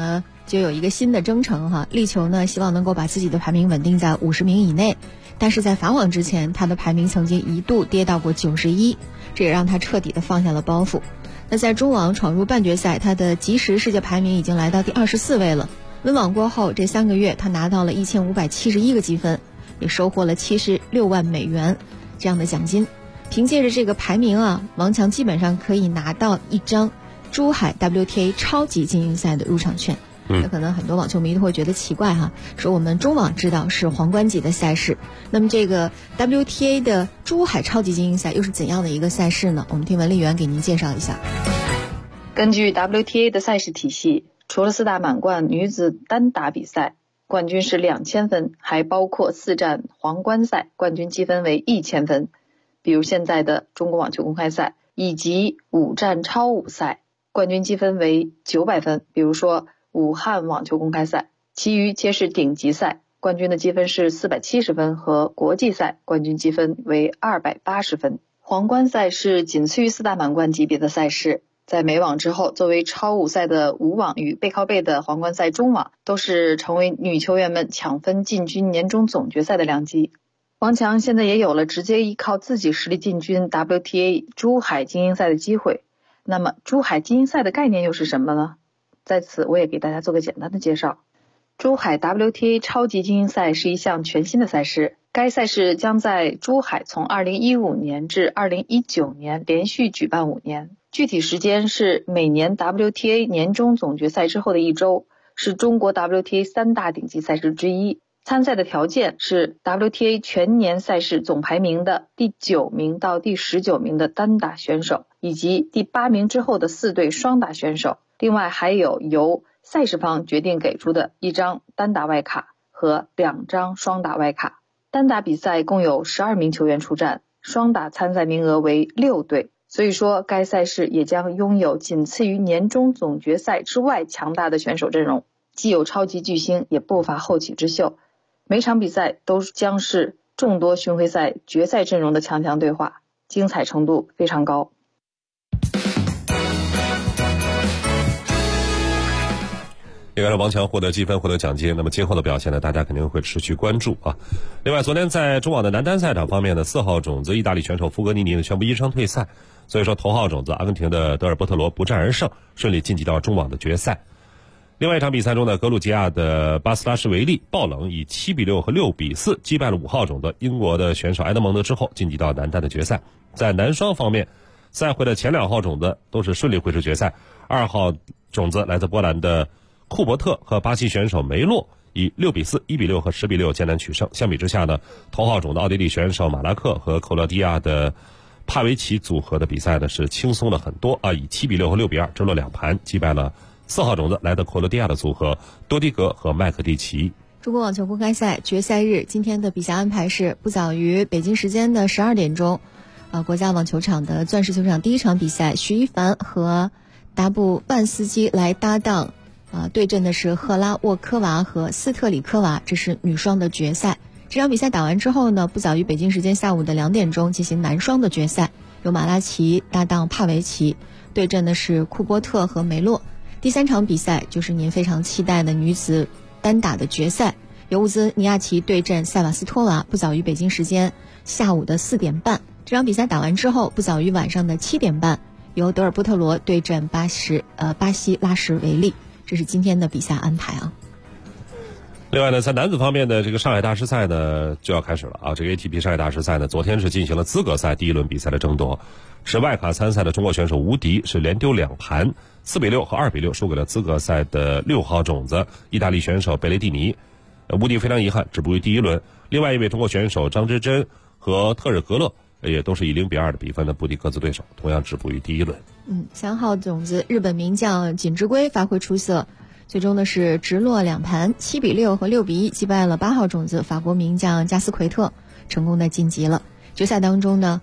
就有一个新的征程哈，力求呢希望能够把自己的排名稳定在50名以内。但是在法网之前，他的排名曾经一度跌到过91，这也让他彻底的放下了包袱。那在中网闯入半决赛，他的即时世界排名已经来到第24位了。温网过后，这3个月他拿到了1571个积分，也收获了76万美元这样的奖金。凭借着这个排名啊，王强基本上可以拿到一张珠海 WTA 超级精英赛的入场券。那可能很多网球迷都会觉得奇怪哈，说我们中网知道是皇冠级的赛事，那么这个 WTA 的珠海超级精英赛又是怎样的一个赛事呢？我们听文丽媛给您介绍一下。 根据 WTA 的赛事体系，除了4大满贯女子单打比赛，冠军是2000分，还包括4站皇冠赛，冠军积分为1000分，比如现在的中国网球公开赛，以及5站超5赛，冠军积分为900分，比如说武汉网球公开赛。其余皆是顶级赛，冠军的积分是470分，和国际赛冠军积分为280分。皇冠赛是仅次于4大满贯级别的赛事，在美网之后，作为超5赛的武网与背靠背的皇冠赛中网，都是成为女球员们抢分进军年终总决赛的良机。王强现在也有了直接依靠自己实力进军 WTA 珠海精英赛的机会。那么珠海精英赛的概念又是什么呢？在此我也给大家做个简单的介绍。珠海 WTA 超级精英赛是一项全新的赛事，该赛事将在珠海从2015年至2019年连续举办5年，具体时间是每年 WTA 年终总决赛之后的1周，是中国 WTA 3大顶级赛事之一。参赛的条件是 WTA 全年赛事总排名的第9名到第19名的单打选手，以及第8名之后的4对双打选手。另外还有由赛事方决定给出的1张单打外卡和2张双打外卡。单打比赛共有12名球员出战，双打参赛名额为6对，所以说该赛事也将拥有仅次于年终总决赛之外强大的选手阵容，既有超级巨星，也不乏后起之秀。每场比赛都将是众多巡回赛决赛阵容的强强对话，精彩程度非常高。 应该是王强获得积分，获得奖金，那么今后的表现呢，大家肯定会持续关注啊。另外，昨天在中网的男单赛场方面呢，4号种子意大利选手福格尼尼呢宣布因伤退赛，所以说头号种子阿根廷的德尔波特罗不战而胜，顺利晋级到中网的决赛。另外一场比赛中呢，格鲁吉亚的巴斯拉什维利爆冷以7-6和6-4击败了5号种子英国的选手埃德蒙德之后，晋级到男单的决赛。在男双方面，赛会的前2号种子都是顺利会师决赛，2号种子来自波兰的库伯特和巴西选手梅洛以6-4、1-6和10-6艰难取胜。相比之下呢，头号种的奥地利选手马拉克和克罗地亚的帕维奇组合的比赛呢是轻松了很多啊，以7-6和6-2争落2盘击败了4号种子来自克罗地亚的组合多迪格和麦克蒂奇。 中国网球公开赛决赛日今天的比赛安排是不早于北京时间的12点钟，国家网球场的钻石球场第一场比赛，许一凡和达布万斯基来搭档对阵的是赫拉沃科娃和斯特里科娃，这是女双的决赛。这场比赛打完之后呢，不早于北京时间下午的2点钟进行男双的决赛，由马拉奇搭档帕维奇，对阵的是库波特和梅洛。第3场比赛就是您非常期待的女子单打的决赛，由乌兹尼亚奇对阵塞瓦斯托娃，不早于北京时间下午的4点半。这场比赛打完之后，不早于晚上的7点半，由德尔波特罗对阵巴西拉什维利。这是今天的比赛安排啊。 另外呢，在男子方面的这个上海大师赛呢就要开始了啊。这个 ATP 上海大师赛呢，昨天是进行了资格赛第1轮比赛的争夺。持外卡参赛的中国选手吴迪是连丢2盘，4-6和2-6输给了资格赛的6号种子意大利选手贝雷蒂尼。吴迪非常遗憾止步于第1轮。另外一位中国选手张之臻和特尔格勒也都是以0-2的比分的不敌各自对手，同样止步于第1轮。 3号种子日本名将锦织圭发挥出色，最终呢是直落2盘7-6和6-1击败了8号种子法国名将加斯奎特，成功的晋级了。决赛当中呢，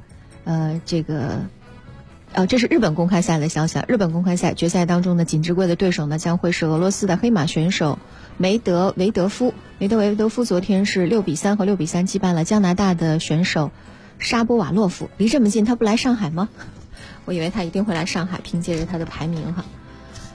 这是日本公开赛的消息。日本公开赛决赛当中呢，锦织圭的对手呢将会是俄罗斯的黑马选手梅德韦德夫。梅德韦德夫昨天是6-3和6-3击败了加拿大的选手沙波瓦洛夫。离这么近，他不来上海吗？我以为他一定会来上海，凭借着他的排名哈。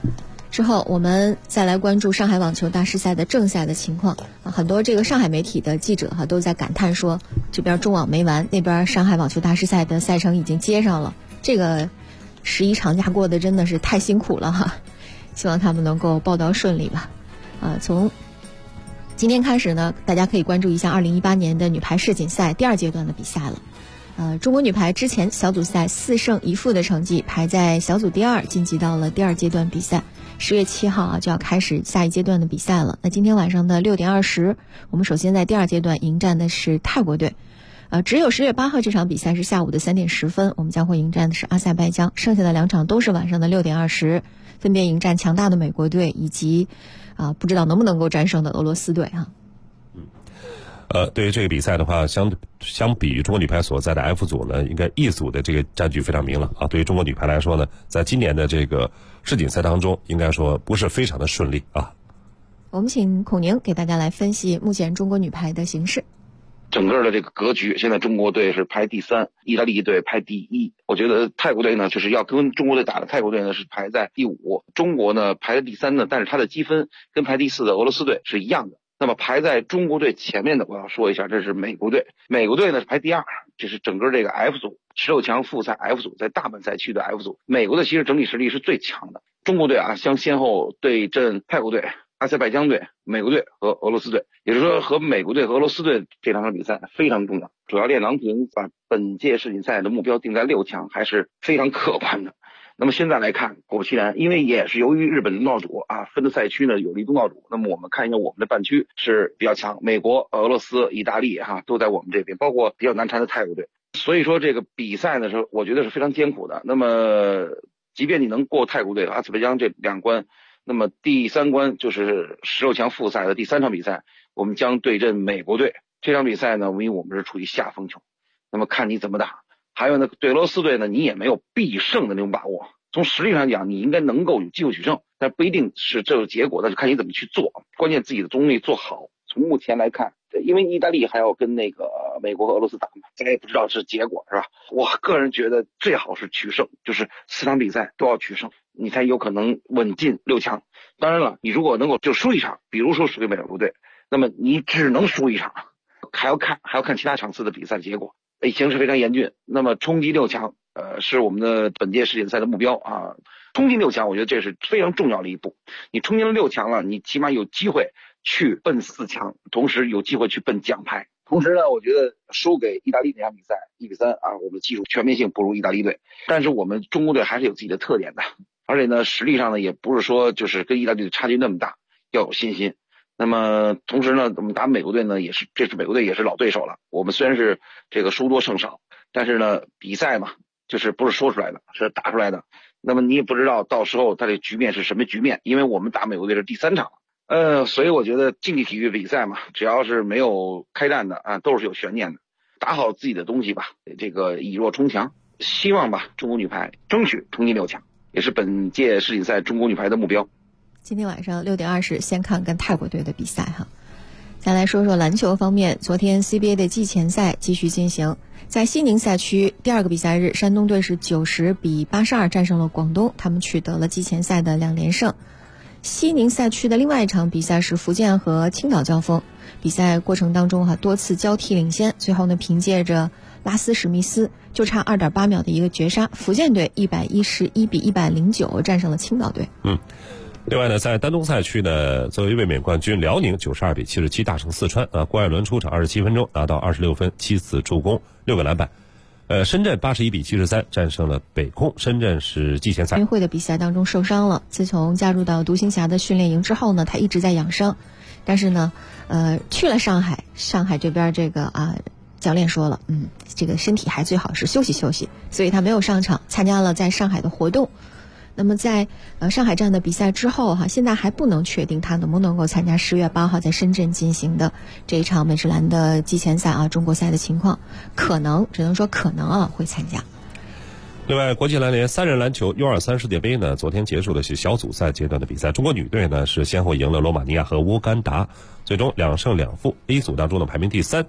之后我们再来关注上海网球大师赛的正赛的情况啊，很多这个上海媒体的记者都在感叹说，这边中网没完，那边上海网球大师赛的赛程已经接上了，这个11长假过得真的是太辛苦了哈，希望他们能够报道顺利吧。从今天开始呢，大家可以关注一下2018年的女排世锦赛第2阶段的比赛了。中国女排之前小组赛4胜1负的成绩排在小组第2，晋级到了第2阶段比赛。10月7号就要开始下一阶段的比赛了。那今天晚上的6点20，我们首先在第2阶段迎战的是泰国队。只有10月8号这场比赛是下午的3点10分，我们将会迎战的是阿塞拜疆。剩下的2场都是晚上的6点20，分别迎战强大的美国队以及不知道能不能够战胜的俄罗斯队哈。 对于这个比赛的话，相比于中国女排所在的 F 组呢，应该 E 组的这个战局非常明朗啊。对于中国女排来说呢，在今年的这个世锦赛当中，应该说不是非常的顺利啊。 我们请孔宁给大家来分析目前中国女排的形势。 整个的这个格局，现在中国队是排第3，意大利队排第1。我觉得泰国队呢，就是要跟中国队打的，泰国队呢是排在第5，中国呢排在第3呢，但是它的积分跟排第4的俄罗斯队是一样的。那么排在中国队前面的，我要说一下，这是美国队。美国队呢是排第2，这是整个这个 F 组16强复赛 F 组，在大本赛区的 F 组，美国队其实整体实力是最强的。中国队将先后对阵泰国队、阿塞拜疆队、美国队和俄罗斯队，也就是说和美国队和俄罗斯队这2场比赛非常重要。主教练郎平把本届世锦赛的目标定在6强，还是非常客观的。那么现在来看，果不其然，因为也是由于日本东道主分的赛区呢有利东道主，那么我们看一下我们的半区是比较强，美国、俄罗斯、意大利都在我们这边，包括比较难缠的泰国队。所以说这个比赛呢是我觉得是非常艰苦的。那么即便你能过泰国队和阿塞拜疆这2关，那么第3关就是16强复赛的第3场比赛，我们将对阵美国队。这场比赛呢，因为我们是处于下风球，那么看你怎么打。还有呢，对俄罗斯队呢，你也没有必胜的那种把握。从实力上讲，你应该能够有机会取胜，但不一定是这个结果，那就看你怎么去做。关键自己的东西做好。从目前来看，因为意大利还要跟那个美国和俄罗斯打嘛，咱也不知道是结果是吧？我个人觉得最好是取胜，就是4场比赛都要取胜，你才有可能稳进6强。当然了，你如果能够就输一场，比如说输给美国队，那么你只能输一场，还要看其他场次的比赛结果。形势非常严峻，那么冲击6强，是我们的本届世锦赛的目标啊。冲击6强，我觉得这是非常重要的一步。你冲击了6强了，你起码有机会去奔4强，同时有机会去奔奖牌。同时呢，我觉得输给意大利那场比赛1比3我们的技术全面性不如意大利队，但是我们中国队还是有自己的特点的，而且呢，实力上呢也不是说就是跟意大利的差距那么大，要有信心。那么同时呢，我们打美国队呢这是美国队也是老对手了。我们虽然是这个输多胜少，但是呢比赛嘛，就是不是说出来的，是打出来的。那么你也不知道到时候他这局面是什么局面，因为我们打美国队是第3场。所以我觉得竞技体育比赛嘛，只要是没有开战的都是有悬念的。打好自己的东西吧，这个以弱冲强，希望吧中国女排争取冲击6强，也是本届世锦赛中国女排的目标。 今天晚上6点20，先看跟泰国队的比赛哈。再来说说篮球方面，昨天 CBA 的季前赛继续进行，在西宁赛区第2个比赛日，山东队是90比82战胜了广东，他们取得了季前赛的2连胜。西宁赛区的另外一场比赛是福建和青岛交锋，比赛过程当中多次交替领先，最后呢凭借着拉斯史密斯就差2.8秒的一个绝杀，福建队111比109战胜了青岛队。 另外呢，在丹东赛区呢，作为卫冕冠军辽宁92比77大胜四川郭艾伦出场27分钟拿到26分7次助攻6个篮板。深圳81比73战胜了北控，深圳是季前赛。 运会的比赛当中受伤了，自从加入到独行侠的训练营之后呢，他一直在养伤，但是呢，去了上海这边这个教练说了，这个身体还最好是休息休息，所以他没有上场，参加了在上海的活动。那么在上海站的比赛之后现在还不能确定他能不能够参加10月8号在深圳进行的这一场美职篮的季前赛中国赛的情况，可能只能说可能会参加。 另外，国际篮联3人篮球 U23 世界杯呢，昨天结束的是小组赛阶段的比赛，中国女队呢是先后赢了罗马尼亚和乌干达，最终2胜2负。A 组当中的排名第3，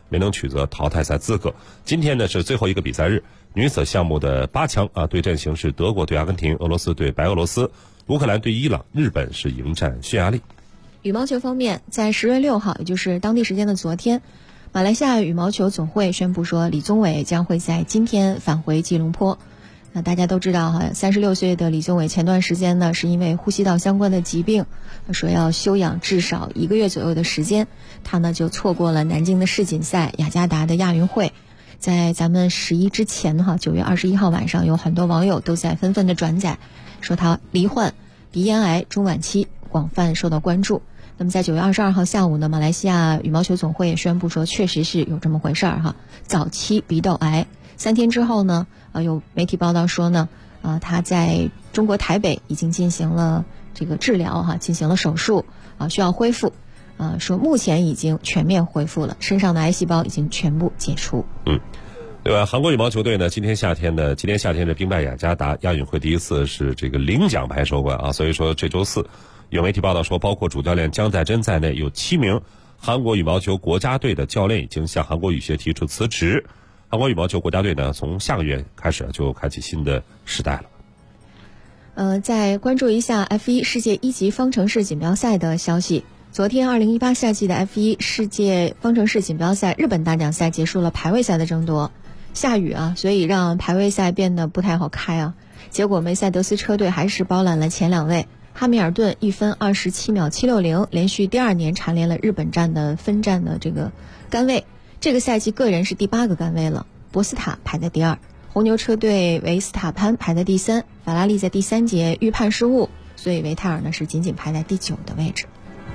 没能取得淘汰赛资格。今天呢是最后一个比赛日，女子项目的8强对阵形是德国对阿根廷、俄罗斯对白俄罗斯、乌克兰对伊朗、日本是迎战匈牙利。 羽毛球方面，在10月6号，也就是当地时间的昨天，马来西亚羽毛球总会宣布说，李宗伟将会在今天返回吉隆坡。那大家都知道36岁的李宗伟前段时间呢，是因为呼吸道相关的疾病，说要休养至少1个月左右的时间，他呢就错过了南京的世锦赛、雅加达的亚运会。在咱们11之前9月21号晚上，有很多网友都在纷纷的转载，说他罹患鼻咽癌中晚期，广泛受到关注。那么在9月22号下午呢，马来西亚羽毛球总会也宣布说，确实是有这么回事儿早期鼻窦癌。3天之后呢，有媒体报道说呢，他在中国台北已经进行了这个治疗进行了手术需要恢复，说目前已经全面恢复了，身上的癌细胞已经全部解除。 对吧？韩国羽毛球队呢，今天夏天是兵败雅加达，亚运会第一次是这个领奖牌收官所以说这周4有媒体报道说，包括主教练姜在珍在内，有7名韩国羽毛球国家队的教练已经向韩国羽协提出辞职。韩国羽毛球国家队呢，从下个月开始就开启新的时代了。 再关注一下 F1 世界1级方程式锦标赛的消息。昨天2018夏季的 F1 世界方程式锦标赛日本大奖赛结束了排位赛的争夺，下雨所以让排位赛变得不太好开结果梅赛德斯车队还是包揽了前2位，哈密尔顿1分27秒760，连续第2年蝉联了日本站的分站的这个杆位。这个赛季个人是第8个杆位了，博斯塔排在第2，红牛车队维斯塔潘排在第3，法拉利在第3节预判失误，所以维泰尔呢是仅仅排在第9的位置。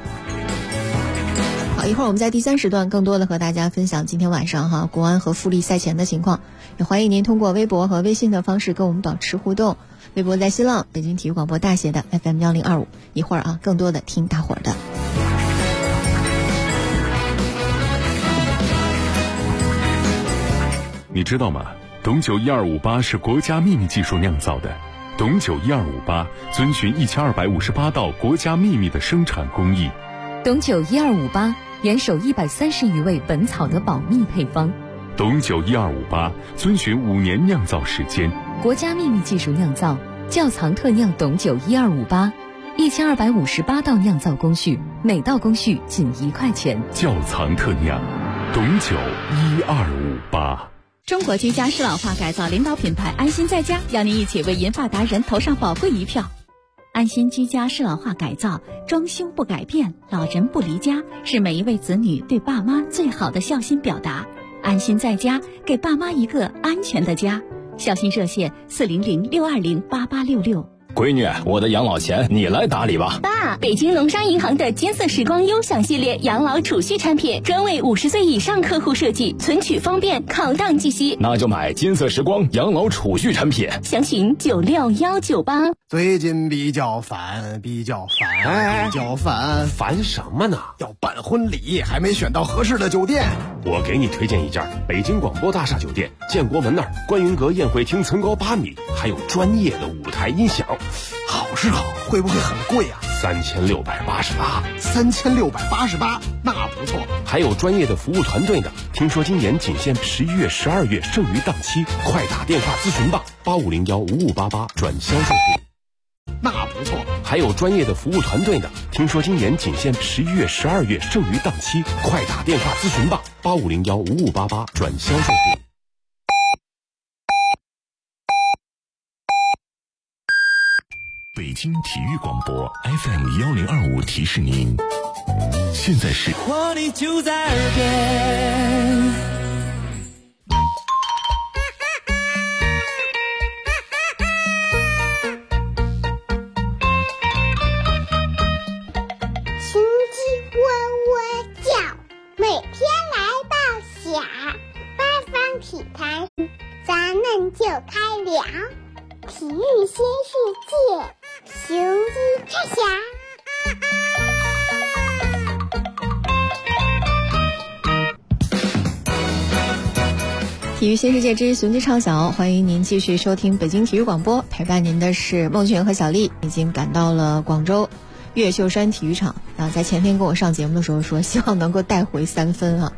好，一会儿我们在第3时段更多的和大家分享今天晚上国安和富力赛前的情况，也欢迎您通过微博和微信的方式跟我们保持互动。微博在新浪北京体育广播大写的 FM1025，一会儿更多的听大伙儿的。 你知道吗？董酒1258是国家秘密技术酿造的。董酒1258遵循1258道国家秘密的生产工艺。 董酒1258严守130余味本草的保密配方。 董酒1258遵循5年酿造时间， 国家秘密技术酿造，窖藏特酿董酒1258，1258道酿造工序，每道工序仅1块钱。 窖藏特酿，董酒1258。 中国居家适老化改造领导品牌安心在家，邀您一起为银发达人投上宝贵一票。安心居家适老化改造，装修不改变，老人不离家，是每一位子女对爸妈最好的孝心表达。安心在家，给爸妈一个安全的家。孝心热线400-620-8866。 闺女，我的养老钱你来打理吧。 爸，北京农商银行的金色时光优享系列养老储蓄产品，专为50岁以上客户设计，存取方便，抗荡计息。 那就买金色时光养老储蓄产品， 详询96198。 最近比较烦， 烦什么呢？ 要办婚礼，还没选到合适的酒店。 我给你推荐一家北京广播大厦酒店，建国门那儿观云阁宴会厅层高8米，还有专业的舞台音响。 好是好，会不会很贵啊 ？3688， 那不错。 还有专业的服务团队呢。听说今年仅限11月、12月剩余档期，快打电话咨询吧，85015588转销售费。 那不错。 还有专业的服务团队呢。听说今年仅限11月、12月剩余档期，快打电话咨询吧，85015588转销售费。 北京体育广播 FM1025提示您，现在是我的就在耳边。 雄鸡喔喔叫，每天来到小八方体坛，咱们就开聊体育新世界。雄鸡拆匣。 体育新世界之雄鸡畅晓，欢迎您继续收听北京体育广播，陪伴您的是孟珏和小丽。已经赶到了广州越秀山体育场在前天跟我上节目的时候说，希望能够带回3分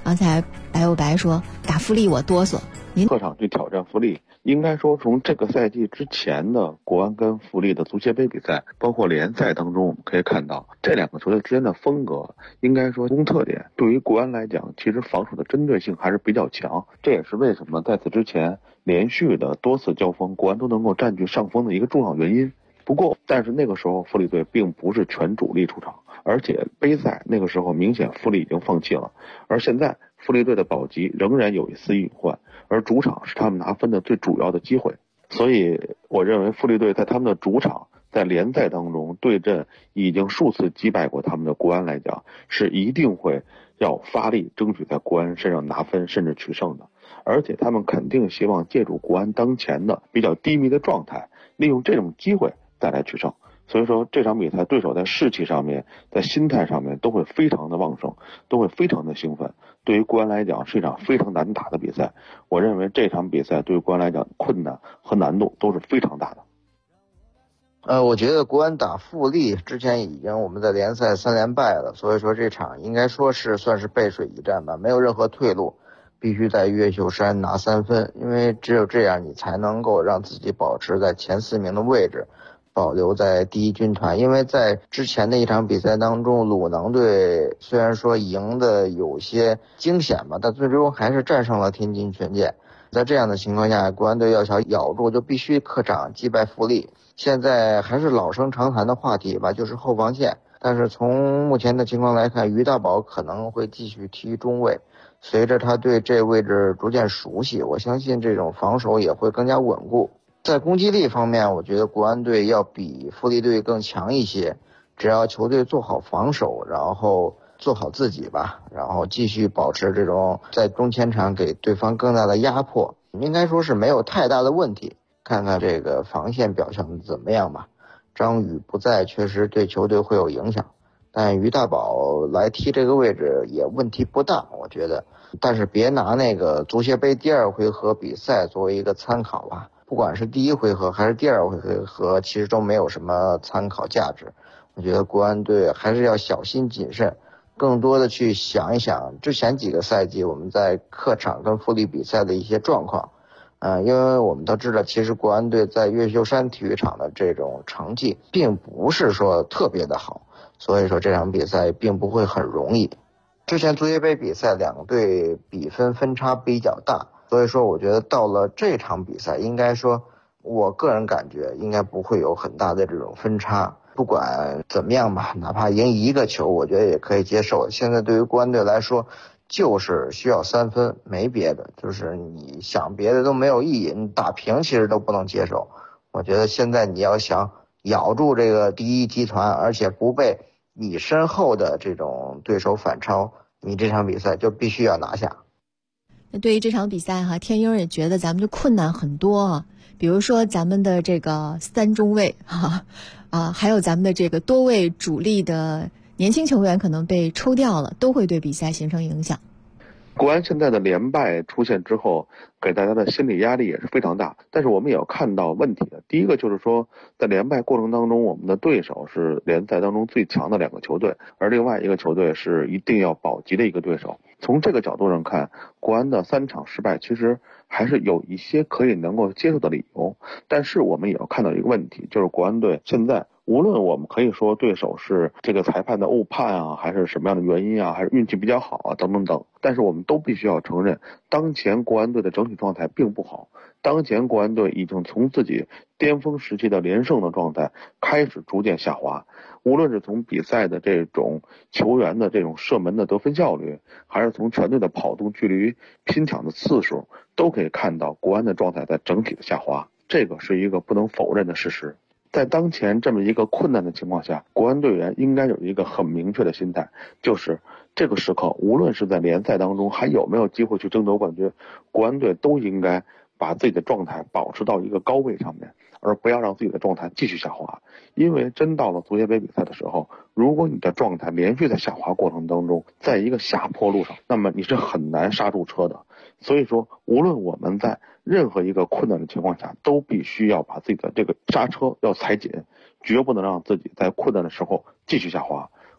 刚才白有白说打富力我哆嗦，您客场去挑战富力，应该说从这个赛季之前的国安跟富力的足协杯比赛，包括联赛当中，我们可以看到这两个球队之间的风格，应该说共同特点。对于国安来讲，其实防守的针对性还是比较强，这也是为什么在此之前连续的多次交锋，国安都能够占据上风的一个重要原因。不过，但是那个时候富力队并不是全主力出场，而且杯赛那个时候明显富力已经放弃了，而现在富力队的保级仍然有一丝隐患，而主场是他们拿分的最主要的机会。所以我认为富力队在他们的主场在联赛当中对阵已经数次击败过他们的国安来讲，是一定会要发力争取在国安身上拿分甚至取胜的，而且他们肯定希望借助国安当前的比较低迷的状态，利用这种机会再来取胜。所以说这场比赛对手在士气上面在心态上面都会非常的旺盛，都会非常的兴奋。对于国安来讲是一场非常难打的比赛，我认为这场比赛对于国安来讲困难和难度都是非常大的。 我觉得国安打富力之前已经我们在联赛3连败了，所以说这场应该说是算是背水一战吧，没有任何退路，必须在越秀山拿3分，因为只有这样你才能够让自己保持在前4名的位置，保留在第一军团。因为在之前的一场比赛当中，鲁能队虽然说赢的有些惊险吧，但最终还是战胜了天津权健。在这样的情况下，国安队要想咬住，就必须客场击败富力。现在还是老生常谈的话题吧，就是后防线。但是从目前的情况来看，于大宝可能会继续踢中卫，随着他对这位置逐渐熟悉，我相信这种防守也会更加稳固。在攻击力方面，我觉得国安队要比富力队更强一些，只要球队做好防守，然后做好自己吧，然后继续保持这种在中前场给对方更大的压迫，应该说是没有太大的问题。看看这个防线表现的怎么样吧。张宇不在确实对球队会有影响，但于大宝来踢这个位置也问题不大，我觉得。但是别拿那个足协杯第2回合比赛作为一个参考吧，不管是第1回合还是第2回合，其实都没有什么参考价值。我觉得国安队还是要小心谨慎，更多的去想一想之前几个赛季我们在客场跟富力比赛的一些状况。因为我们都知道，其实国安队在越秀山体育场的这种成绩并不是说特别的好，所以说这场比赛并不会很容易。之前足协杯比赛两队比分差比较大，所以说我觉得到了这场比赛，应该说我个人感觉应该不会有很大的这种分差。不管怎么样吧，哪怕赢1个球，我觉得也可以接受。现在对于国安队来说，就是需要3分，没别的，就是你想别的都没有意义，你打平其实都不能接受。我觉得现在你要想咬住这个第一集团，而且不被你身后的这种对手反超，你这场比赛就必须要拿下。 那对于这场比赛哈，天鹰也觉得咱们就困难很多啊，比如说咱们的这个3中卫还有咱们的这个多位主力的年轻球员可能被抽掉了，都会对比赛形成影响。 国安现在的连败出现之后，给大家的心理压力也是非常大，但是我们也要看到问题的。第一个就是说，在连败过程当中，我们的对手是联赛当中最强的2个球队，而另外一个球队是一定要保级的一个对手。从这个角度上看，国安的3场失败其实还是有一些可以能够接受的理由，但是我们也要看到一个问题，就是国安队现在无论我们可以说对手是这个裁判的误判啊，还是什么样的原因啊，还是运气比较好啊，等等等，但是我们都必须要承认，当前国安队的整体状态并不好。当前国安队已经从自己巅峰时期的连胜的状态开始逐渐下滑，无论是从比赛的这种球员的这种射门的得分效率，还是从全队的跑动距离、拼抢的次数，都可以看到国安的状态在整体的下滑，这个是一个不能否认的事实。在当前这么一个困难的情况下，国安队员应该有一个很明确的心态，就是这个时刻无论是在联赛当中还有没有机会去争夺冠军，国安队都应该把自己的状态保持到一个高位上面，而不要让自己的状态继续下滑。因为真到了足协杯比赛的时候，如果你的状态连续在下滑过程当中，在一个下坡路上，那么你是很难刹住车的。所以说无论我们在任何一个困难的情况下，都必须要把自己的这个刹车要踩紧，绝不能让自己在困难的时候继续下滑。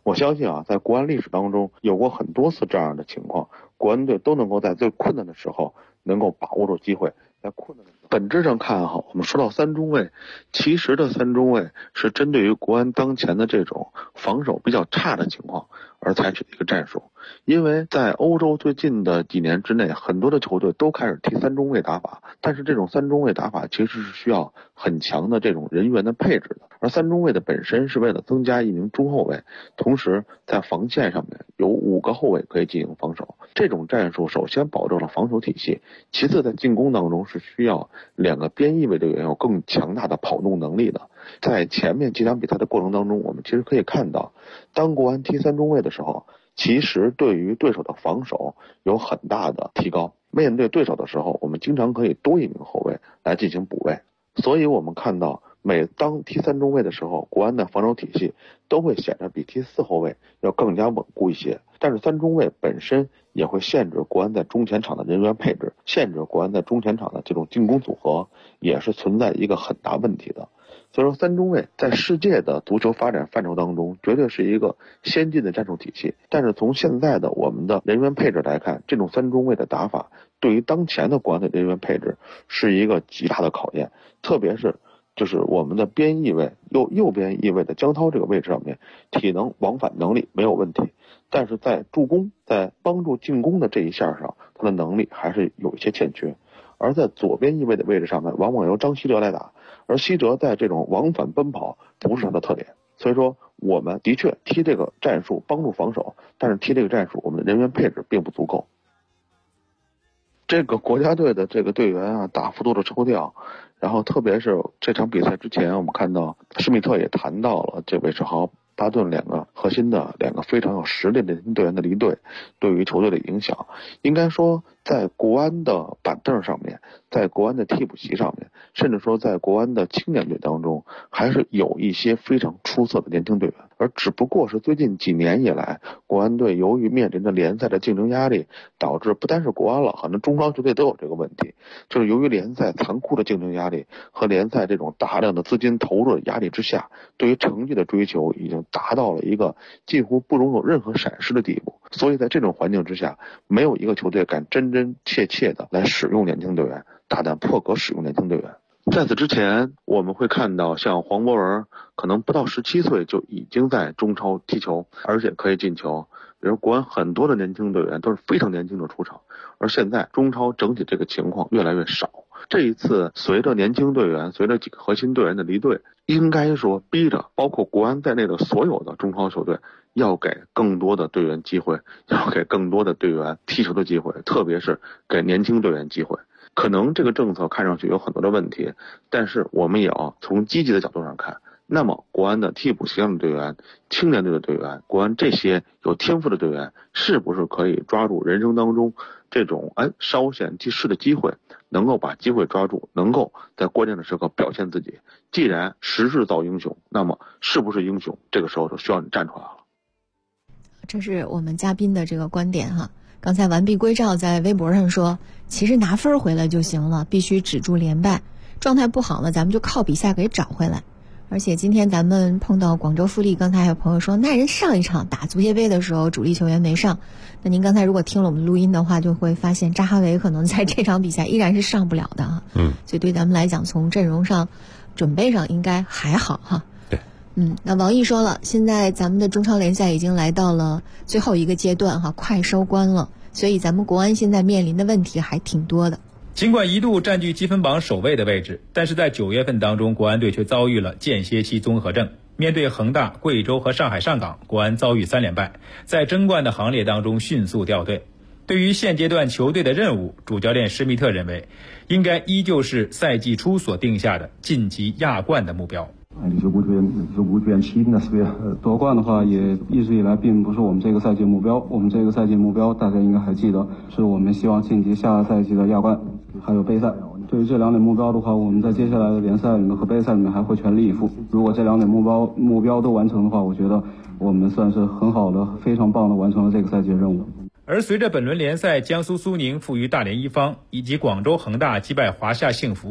我相信啊，在国安历史当中有过很多次这样的情况，国安队都能够在最困难的时候能够把握住机会，在困难的时候。本质上看哈，我们说到三中卫，其实的三中卫是针对于国安当前的这种防守比较差的情况而采取的一个战术。因为在欧洲最近的几年之内，很多的球队都开始踢三中卫打法，但是这种三中卫打法其实是需要很强的这种人员的配置的，而三中卫的本身是为了增加一名中后卫，同时在防线上面有5个后卫可以进行防守。这种战术首先保证了防守体系，其次在进攻当中是需要2个边翼位队员有更强大的跑动能力的。在前面几场比赛的过程当中，我们其实可以看到，当国安踢三中卫的时候，其实对于对手的防守有很大的提高。面对对手的时候，我们经常可以多一名后卫来进行补位，所以我们看到每当踢三中卫的时候，国安的防守体系都会显得比踢4后卫要更加稳固一些。但是三中卫本身也会限制国安在中前场的人员配置，限制国安在中前场的这种进攻组合，也是存在一个很大问题的。所以说三中卫在世界的足球发展范畴当中绝对是一个先进的战术体系，但是从现在的我们的人员配置来看，这种三中卫的打法对于当前的国安的人员配置是一个极大的考验，特别是就是我们的边翼位右边翼位的江涛这个位置上面，体能往返能力没有问题，但是在助攻在帮助进攻的这一项上，他的能力还是有一些欠缺。而在左边翼位的位置上面，往往由张稀哲来打，而稀哲在这种往返奔跑不是他的特点。所以说我们的确踢这个战术帮助防守，但是踢这个战术我们的人员配置并不足够。这个国家队的这个队员啊，大幅度的抽调，然后特别是这场比赛之前，我们看到施密特也谈到了这韦世豪、巴顿2个核心的2个非常有实力的队员的离队对于球队的影响。应该说在国安的板凳上面，在国安的替补席上面，甚至说在国安的青年队当中，还是有一些非常出色的年轻队员，而只不过是最近几年以来，国安队由于面临着联赛的竞争压力，导致不单是国安了，很多中超球队都有这个问题，就是由于联赛残酷的竞争压力和联赛这种大量的资金投入的压力之下，对于成绩的追求已经达到了一个近乎不容有任何闪失的地步。所以在这种环境之下，没有一个球队敢真真切切的来使用年轻队员，大胆破格使用年轻队员。在此之前，我们会看到像黄博文可能不到17岁就已经在中超踢球，而且可以进球。比如国安很多的年轻队员都是非常年轻的出场，而现在中超整体这个情况越来越少。这一次随着年轻队员，随着几个核心队员的离队，应该说逼着包括国安在内的所有的中超球队要给更多的队员机会，要给更多的队员踢球的机会，特别是给年轻队员机会。可能这个政策看上去有很多的问题，但是我们也要从积极的角度上看。那么国安的替补席上的队员、青年队的队员，国安这些有天赋的队员，是不是可以抓住人生当中这种稍显即逝的机会，能够把机会抓住，能够在关键的时刻表现自己。既然时势造英雄，那么是不是英雄，这个时候就需要你站出来了。 这是我们嘉宾的这个观点哈。刚才完璧归赵在微博上说，其实拿分回来就行了，必须止住连败，状态不好了咱们就靠比赛给找回来。而且今天咱们碰到广州富力，刚才还有朋友说，那人上一场打足协杯的时候主力球员没上，那您刚才如果听了我们录音的话，就会发现扎哈维可能在这场比赛依然是上不了的哈。所以对咱们来讲，从阵容上准备上应该还好哈。 对， 那王毅说了，现在咱们的中超联赛已经来到了最后一个阶段哈，快收官了，所以咱们国安现在面临的问题还挺多的。 尽管一度占据积分榜首位的位置，但是在9月份当中，国安队却遭遇了间歇期综合症。面对恒大、贵州和上海上港，国安遭遇3连败，在争冠的行列当中迅速掉队。对于现阶段球队的任务，主教练施密特认为，应该依旧是赛季初所定下的晋级亚冠的目标。 就是不变期的，是夺冠的话，也一直以来并不是我们这个赛季目标。我们这个赛季目标，大家应该还记得，是我们希望晋级下赛季的亚冠，还有杯赛。对于这2点目标的话，我们在接下来的联赛里面和杯赛里面还会全力以赴。如果这2点目标都完成的话，我觉得我们算是很好的、非常棒的完成了这个赛季的任务。 而随着本轮联赛江苏苏宁负于大连一方，以及广州恒大击败华夏幸福，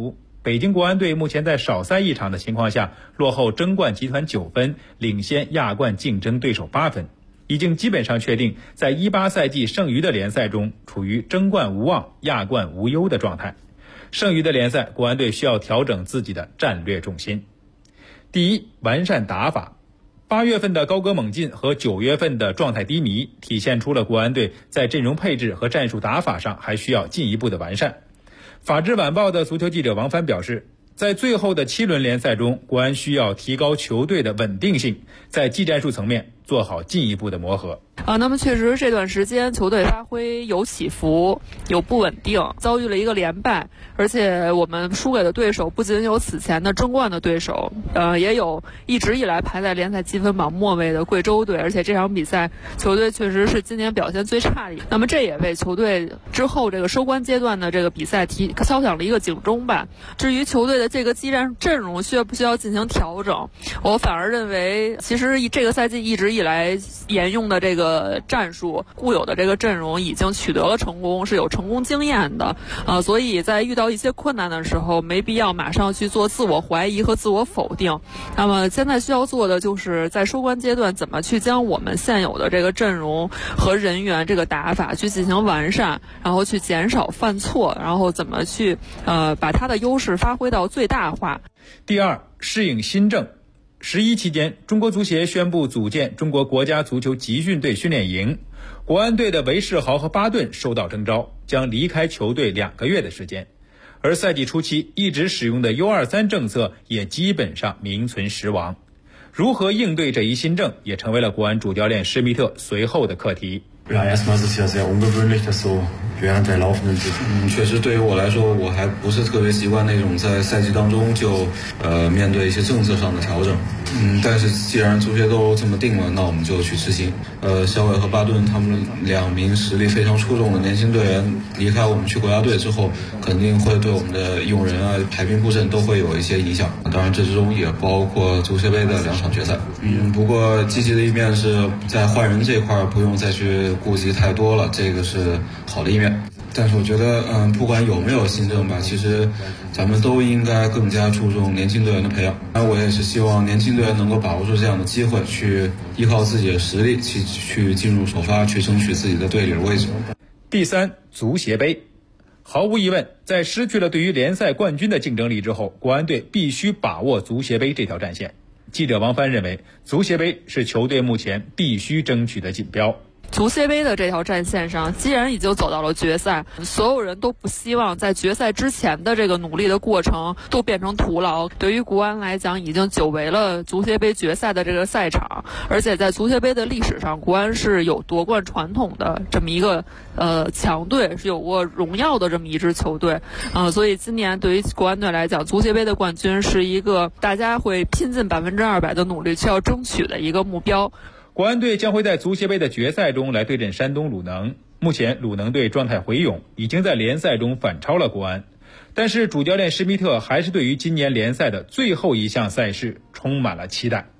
北京国安队目前在少赛一场的情况下，落后争冠集团9分，领先亚冠竞争对手8分，已经基本上确定在18赛季剩余的联赛中处于争冠无望、亚冠无忧的状态。剩余的联赛，国安队需要调整自己的战略重心。第一，完善打法。8月份的高歌猛进和9月份的状态低迷，体现出了国安队在阵容配置和战术打法上还需要进一步的完善。法制晚报的足球记者王帆表示，在最后的7轮联赛中，国安需要提高球队的稳定性，在技战术层面做好进一步的磨合。 那么确实这段时间球队发挥有起伏，有不稳定，遭遇了一个连败，而且我们输给的对手不仅有此前的争冠的对手，也有一直以来排在联赛积分榜末位的贵州队，而且这场比赛球队确实是今年表现最差的。那么这也为球队之后这个收官阶段的这个比赛敲响了一个警钟吧。至于球队的这个技战阵容需不需要进行调整，我反而认为其实这个赛季一直以来沿用的这个战术固有的这个阵容已经取得了成功，是有成功经验的所以在遇到一些困难的时候没必要马上去做自我怀疑和自我否定。那么现在需要做的就是在收官阶段怎么去将我们现有的这个阵容和人员这个打法去进行完善，然后去减少犯错，然后怎么去把它的优势发挥到最大化。 第二，适应新政。11期间，中国足协宣布组建中国国家足球集训队训练营，国安队的韦世豪和巴顿收到征召，将离开球队2个月的时间。而赛季初期一直使用的 U23 政策也基本上名存实亡。如何应对这一新政，也成为了国安主教练施密特随后的课题。 Ja, erstmal ist es ja sehr ungewöhnlich, dass so während der laufenden Saison 确实对于我来说，我还不是特别习惯那种在赛季当中就面对一些政策上的调整。但是既然足协都这么定了，那我们就去执行。肖伟和巴顿他们2名实力非常出众的年轻队员离开我们去国家队之后，肯定会对我们的用人啊、排兵布阵都会有一些影响。当然这之中也包括足协杯的2场决赛。不过积极的一面是在换人这块不用再去顾及太多了，这个是好的一面。但是我觉得不管有没有新政吧，其实咱们都应该更加注重年轻队员的培养。我也是希望年轻队员能够把握住这样的机会，去依靠自己的实力去进入首发，去争取自己的队里的位置。 第三，足协杯。毫无疑问，在失去了对于联赛冠军的竞争力之后，国安队必须把握足协杯这条战线。记者王帆认为，足协杯是球队目前必须争取的锦标。 足协杯的这条战线上，既然已经走到了决赛，所有人都不希望在决赛之前的这个努力的过程都变成徒劳。对于国安来讲，已经久违了足协杯决赛的这个赛场，而且在足协杯的历史上，国安是有夺冠传统的这么一个强队，是有过荣耀的这么一支球队所以今年对于国安队来讲，足协杯的冠军是一个大家会拼尽200%的努力去要争取的一个目标。 国安队将会在足协杯的决赛中来对阵山东鲁能。目前鲁能队状态回勇，已经在联赛中反超了国安。但是主教练施密特还是对于今年联赛的最后一项赛事充满了期待。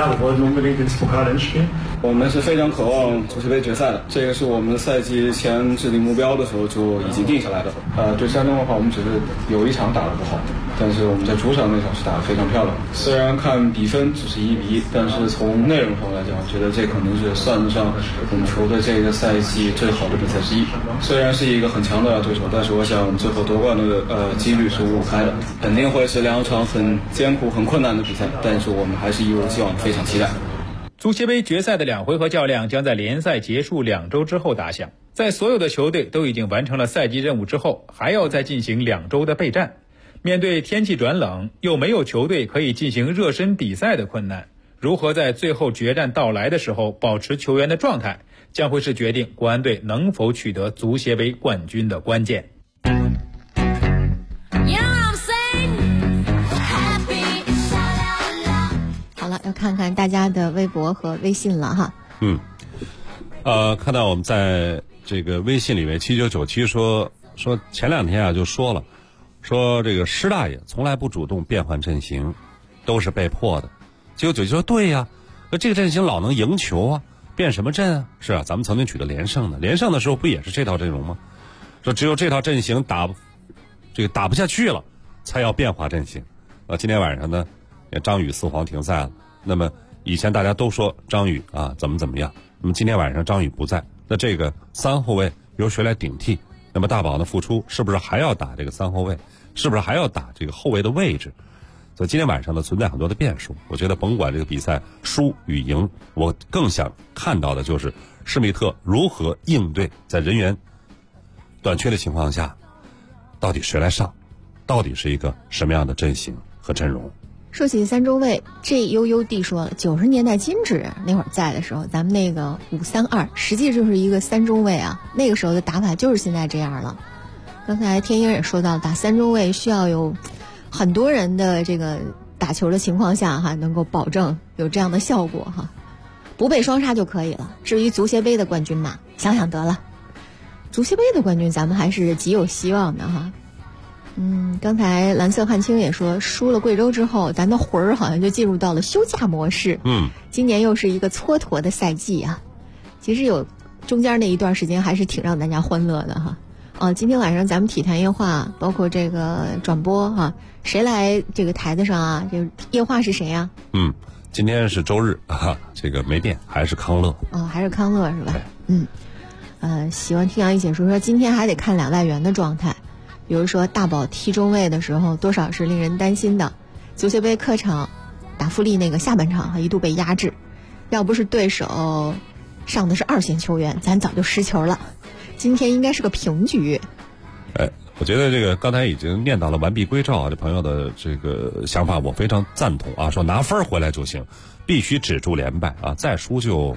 我们是非常渴望足协杯决赛的，这个是我们赛季前制定目标的时候就已经定下来的。对山东的话，我们只是有一场打得不好，但是我们在主场那场是打得非常漂亮。虽然看比分只是1-1，但是从内容上来讲，我觉得这可能是算得上我们球队这个赛季最好的比赛之一。虽然是一个很强的对手，但是我想最后夺冠的几率是5-5开的，肯定会是2场很艰苦、很困难的比赛，但是我们还是一如既往非常期待。 足协杯决赛的2回合较量将在联赛结束2周之后打响。在所有的球队都已经完成了赛季任务之后，还要再进行2周的备战。面对天气转冷，又没有球队可以进行热身比赛的困难，如何在最后决战到来的时候保持球员的状态，将会是决定国安队能否取得足协杯冠军的关键。 要看看大家的微博和微信了哈。 看到我们在这个微信里面7997说前2天就说了，说这个施大爷从来不主动变换阵型，都是被迫的。7997说对呀，这个阵型老能赢球啊，变什么阵啊？是啊，咱们曾经取得连胜的，连胜的时候不也是这套阵容吗？说只有这套阵型打不下去了， 才要变化阵型。今天晚上呢，张宇4黄停赛了。那么以前大家都说张宇啊怎么样，那么今天晚上张宇不在，那这个3后卫由谁来顶替？那么大宝的复出是不是还要打这个3后卫？是不是还要打这个后卫的位置？所以今天晚上呢存在很多的变数。我觉得甭管这个比赛输与赢，我更想看到的就是施密特如何应对在人员短缺的情况下，到底谁来上，到底是一个什么样的阵型和阵容。 说起3中卫，这UUD 说了，90年代金指那会儿在的时候，咱们那个5-3-2实际就是一个3中卫啊，那个时候的打法就是现在这样了。刚才天鹰也说到，打3中卫需要有很多人的这个打球的情况下哈，能够保证有这样的效果哈，不被双杀就可以了。至于足协杯的冠军嘛，想想得了，足协杯的冠军咱们还是极有希望的哈。刚才蓝色汉青也说，输了贵州之后，咱的魂儿好像就进入到了休假模式。今年又是一个蹉跎的赛季啊。其实有中间那一段时间还是挺让大家欢乐的哈。今天晚上咱们体坛夜话，包括这个转播哈，谁来这个台子上啊？这个夜话是谁呀？ 今天是周日啊，这个没变，还是康乐。 还是康乐是吧？喜欢听杨一解说今天还得看2外援的状态。比如说大宝踢中卫的时候，多少是令人担心的。足协杯客场打富力那个下半场一度被压制，要不是对手上的是2线球员，咱早就失球了。今天应该是个平局。 我觉得这个刚才已经念到了完璧归赵啊，这朋友的这个想法我非常赞同啊，说拿分回来就行，必须止住连败啊，再输就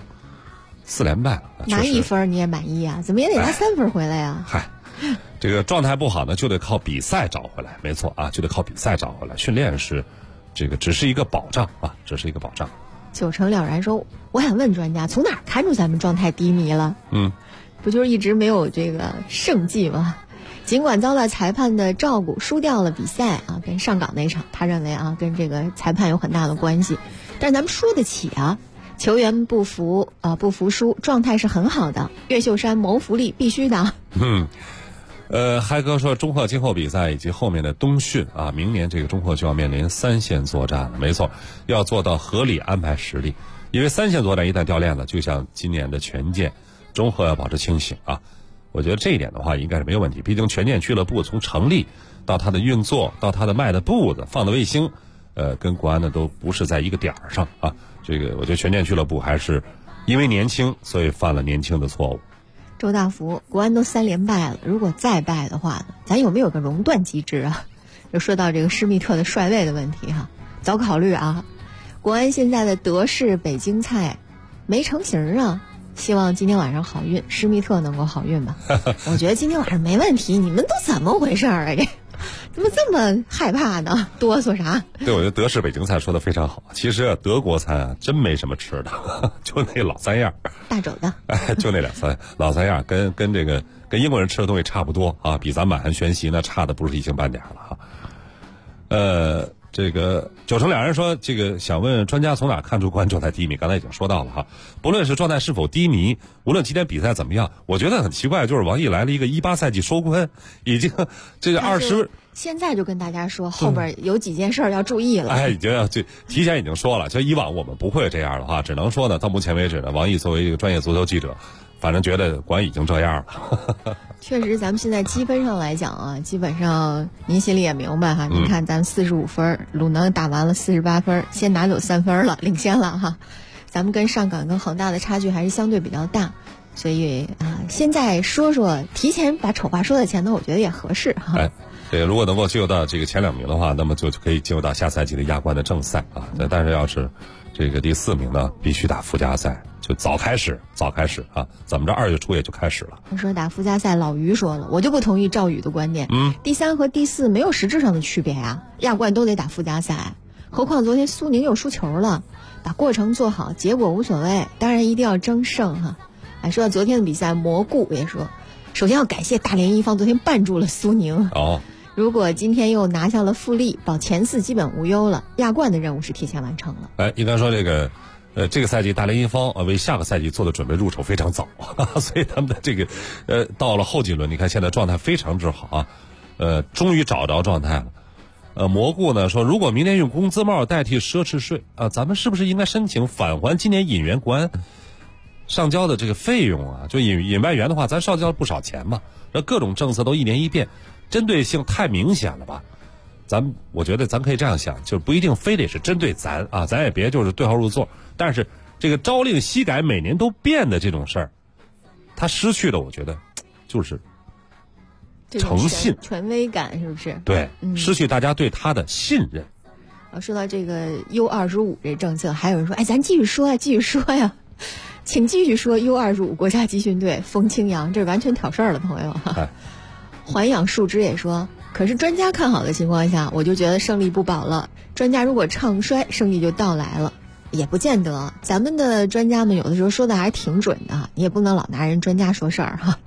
4连败了。 拿1分你也满意啊？怎么也得拿3分回来呀？ 这个状态不好呢，就得靠比赛找回来，没错啊，就得靠比赛找回来。训练是这个只是一个保障啊，只是一个保障。 9成了然说，我想问专家，从哪看出咱们状态低迷了？不就是一直没有这个胜绩吗？尽管遭到裁判的照顾，输掉了比赛啊，跟上港那场，他认为啊，跟这个裁判有很大的关系。但是咱们输得起啊，球员不服输，状态是很好的。岳秀山谋福利必须的。 嗨哥说，中赫今后比赛以及后面的冬训啊，明年这个中赫就要面临3线作战了。没错，要做到合理安排实力，因为3线作战一旦掉链子，就像今年的权健，中赫要保持清醒啊。我觉得这一点的话应该是没有问题，毕竟权健俱乐部从成立到它的运作到它的卖的步子放的卫星，跟国安的都不是在一个点儿上啊。这个我觉得权健俱乐部还是因为年轻，所以犯了年轻的错误。 周大福，国安都3连败了，如果再败的话呢，咱有没有个熔断机制啊？就说到这个施密特的帅位的问题哈，早考虑啊。国安现在的德式北京菜没成型啊，希望今天晚上好运，施密特能够好运吧。我觉得今天晚上没问题，你们都怎么回事啊？怎么这么害怕呢？哆嗦啥？ 对，我觉得德式北京菜说的非常好。其实德国餐啊，真没什么吃的，就那老3样， 大肘子， 就那老3样，跟这个跟英国人吃的东西差不多啊，比咱满汉全席呢差的不是一星半点了哈。这个9成2人说，这个想问专家从哪看出国安状态低迷？刚才已经说到了哈，不论是状态是否低迷，无论今天比赛怎么样，我觉得很奇怪，就是王毅来了一个18赛季收官，已经这个20。 现在就跟大家说，后边有几件事要注意了。 已经提前已经说了，就以往我们不会这样的话，只能说呢，到目前为止呢，王毅作为一个专业足球记者，反正觉得国安已经这样了。 确实，咱们现在积分上来讲啊，基本上您心里也明白哈。您看咱45分，鲁能打完了48分，先拿走3分了，领先了哈。咱们跟上港跟恒大的差距还是相对比较大，所以现在说提前把丑话说在前头，我觉得也合适哈。 对，如果能够进入到这个前2名的话，那么就可以进入到下赛季的亚冠的正赛啊。但是要是这个第4名呢，必须打附加赛，就早开始啊！怎么着2月初也就开始了。 他说打附加赛，老于说了，我就不同意赵宇的观点。第3和第4没有实质上的区别啊，亚冠都得打附加赛，何况昨天苏宁又输球了，把过程做好，结果无所谓，当然一定要争胜哈。说到昨天的比赛，蘑菇也说，首先要感谢大连一方昨天绊住了苏宁。如果今天又拿下了富力，保前4基本无忧了，亚冠的任务是提前完成了。 应该说这个赛季大连一方为下个赛季做的准备入手非常早，所以他们的这个到了后几轮，你看现在状态非常之好啊，终于找着状态了。 蘑菇呢说，如果明年用工资帽代替奢侈税啊，咱们是不是应该申请返还今年引援国安上交的这个费用啊？就引外援的话，咱上交了不少钱嘛。这各种政策都一年一变，针对性太明显了吧？我觉得咱可以这样想，就不一定非得是针对咱啊，咱也别就是对号入座。但是这个朝令夕改、每年都变的这种事儿，它失去了，我觉得就是诚信、 权威感，是不是？ 对，失去大家对他的信任。 说到这个 U25 这政策，还有人说，哎，咱继续说呀，继续说呀，请继续说 U25 国家集训队风清扬，这完全挑事儿了，朋友哈。环养树枝也说，可是专家看好的情况下，我就觉得胜利不保了。专家如果唱衰，胜利就到来了，也不见得。咱们的专家们有的时候说的还挺准的，你也不能老拿人专家说事儿哈。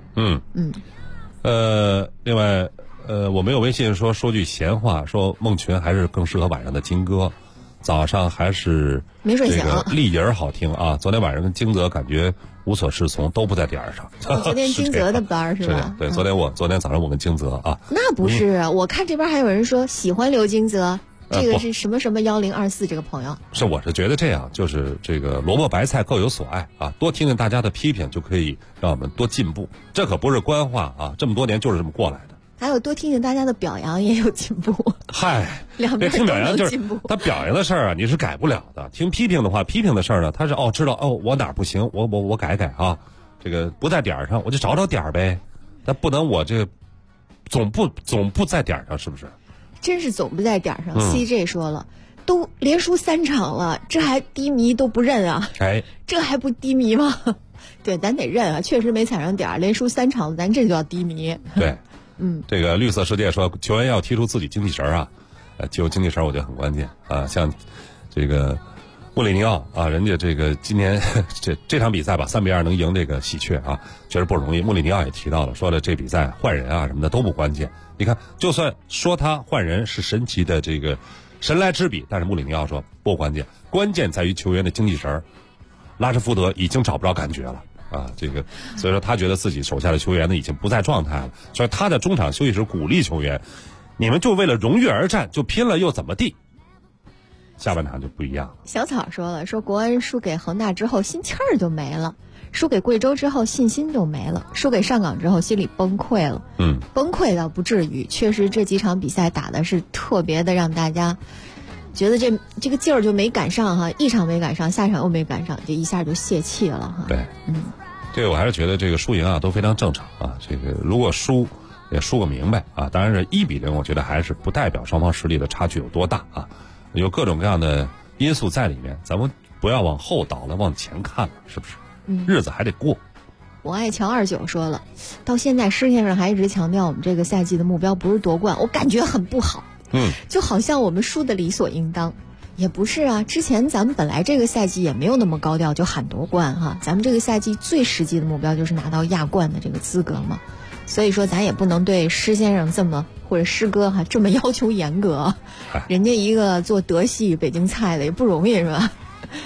另外，我没有微信说句闲话，说孟群还是更适合晚上的金歌，早上还是没睡醒， 丽人好听啊。昨天晚上跟金泽感觉无所适从，都不在点上。 昨天金泽的班是吧？ 对，昨天早上我跟金泽啊。 那不是，我看这边还有人说喜欢刘金泽。这个是什么1024这个朋友？ 我是觉得这样，就是这个萝卜白菜各有所爱啊，多听听大家的批评，就可以让我们多进步。这可不是官话啊，这么多年就是这么过来的。 还有多听听大家的表扬，也有进步。 嗨， 两边都有进步。 他表扬的事儿啊，你是改不了的；听批评的话，批评的事儿呢，他是知道我哪儿不行，我改啊，这个不在点儿上，我就找点儿呗。那不能我这总不在点儿上，是不是？ 真是总不在点上。CJ 说了，都连输3场了，这还低迷都不认啊？这还不低迷吗？对，咱得认啊，确实没踩上点儿，连输3场，咱这就叫低迷。 对，这个绿色世界说，球员要踢出自己精气神啊，踢出精气神，我觉得很关键啊。像这个穆里尼奥啊，人家这个今年这场比赛吧，3-2能赢这个喜鹊啊，确实不容易。穆里尼奥也提到了，说的这比赛换人啊什么的都不关键。你看，就算说他换人是神奇的这个神来之笔，但是穆里尼奥说不关键，关键在于球员的精气神。拉什福德已经找不着感觉了啊，这个所以说他觉得自己手下的球员呢已经不在状态了，所以他在中场休息时鼓励球员，你们就为了荣誉而战，就拼了又怎么地？下半场就不一样了。 小草说了，说国安输给恒大之后心气儿就没了，输给贵州之后信心就没了，输给上港之后心里崩溃了。崩溃倒不至于，确实这几场比赛打的是特别的让大家觉得这个劲儿就没赶上哈，一场没赶上，下场又没赶上，就一下就泄气了哈。 对，这个我还是觉得这个输赢啊都非常正常啊。这个如果输也输个明白啊，当然是1-0，我觉得还是不代表双方实力的差距有多大啊，有各种各样的因素在里面，咱们不要往后倒了，往前看了，是不是？日子还得过。 我爱乔29说了，到现在施先生还一直强调我们这个赛季的目标不是夺冠，我感觉很不好。就好像我们输的理所应当，也不是啊。之前咱们本来这个赛季也没有那么高调就喊夺冠哈，咱们这个赛季最实际的目标就是拿到亚冠的这个资格嘛。所以说咱也不能对施先生这么或者施哥这么要求严格，人家一个做德系北京菜的也不容易是吧？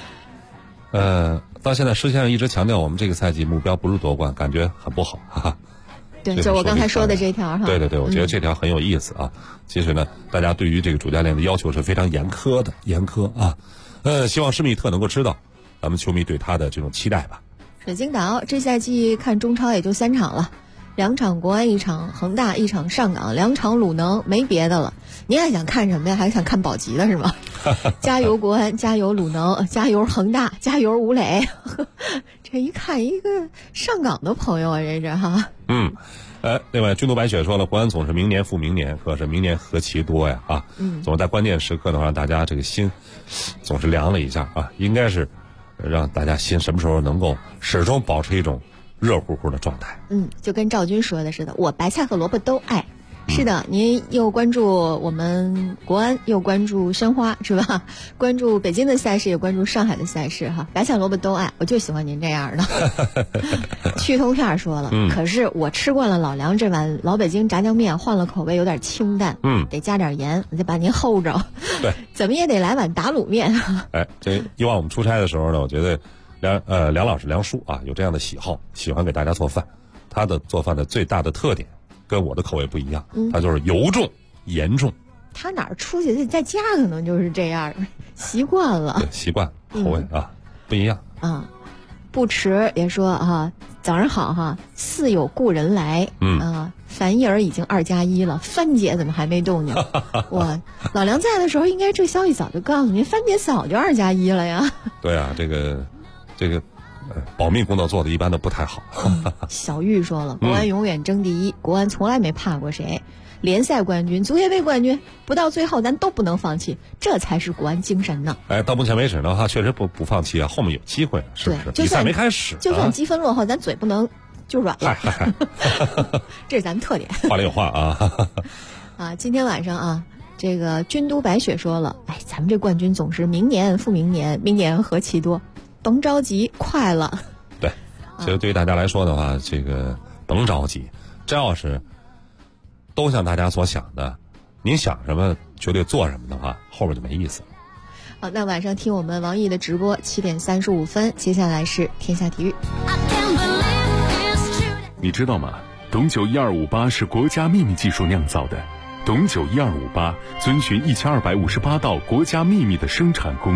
到现在施先生一直强调我们这个赛季目标不是夺冠，感觉很不好，哈哈。 对，就我刚才说的这条哈。 对，我觉得这条很有意思啊。其实呢，大家对于这个主教练的要求是非常严苛啊。希望施密特能够知道咱们球迷对他的这种期待吧。 水晶岛这赛季看中超也就3场了，2场国安，1场恒大，1场上港，2场鲁能，没别的了。您还想看什么呀？还想看保级的是吗？加油国安，加油鲁能，加油恒大，加油吴磊。这一看一个上港的朋友啊，这是哈。 另外君都白雪说了，国安总是明年复明年，可是明年何其多呀啊！总是在关键时刻的话，让大家这个心总是凉了一下啊，应该是让大家心什么时候能够始终保持一种热乎乎的状态。 就跟赵军说的似的，我白菜和萝卜都爱。是的，您又关注我们国安，又关注申花是吧？关注北京的赛事，也关注上海的赛事哈。白菜萝卜都爱，我就喜欢您这样的。去头片说了，可是我吃惯了老梁这碗老北京炸酱面，换了口味有点清淡，得加点盐，我就把您候着。 对， 怎么也得来碗打卤面。 这以往我们出差的时候呢，我觉得梁老师梁叔啊有这样的喜好，喜欢给大家做饭。他的做饭的最大的特点跟我的口味不一样，他就是油重盐重他哪儿出去，在家可能就是这样，习惯了。 对，习惯口味啊，不一样啊。不迟也说啊，早上好哈，似有故人来。樊叶儿已经2+1了，帆姐怎么还没动静？我老梁在的时候，应该这消息早就告诉您，帆姐早就2+1了呀。 对啊，这个保密工作做的一般都不太好。 小玉说了，国安永远争第一，国安从来没怕过谁。联赛冠军、足协杯冠军，不到最后咱都不能放弃，这才是国安精神呢。 到目前为止的话，确实不放弃啊，后面有机会，是不是？比赛没开始， 就算积分落后，咱嘴不能就软了。这是咱们特点。 话里有话啊。 啊，今天晚上啊，这个军都白雪说了，咱们这冠军总是明年复明年，明年何其多，甭着急，快了。 对，其实对于大家来说的话，这个甭着急，真要是都像大家所想的，您想什么绝对做什么的话，后边就没意思。 好，那晚上听我们王毅的直播，7点35分，接下来是天下体育。 你知道吗？董酒1258是国家秘密技术酿造的，董酒1258遵循1258道国家秘密的生产工艺。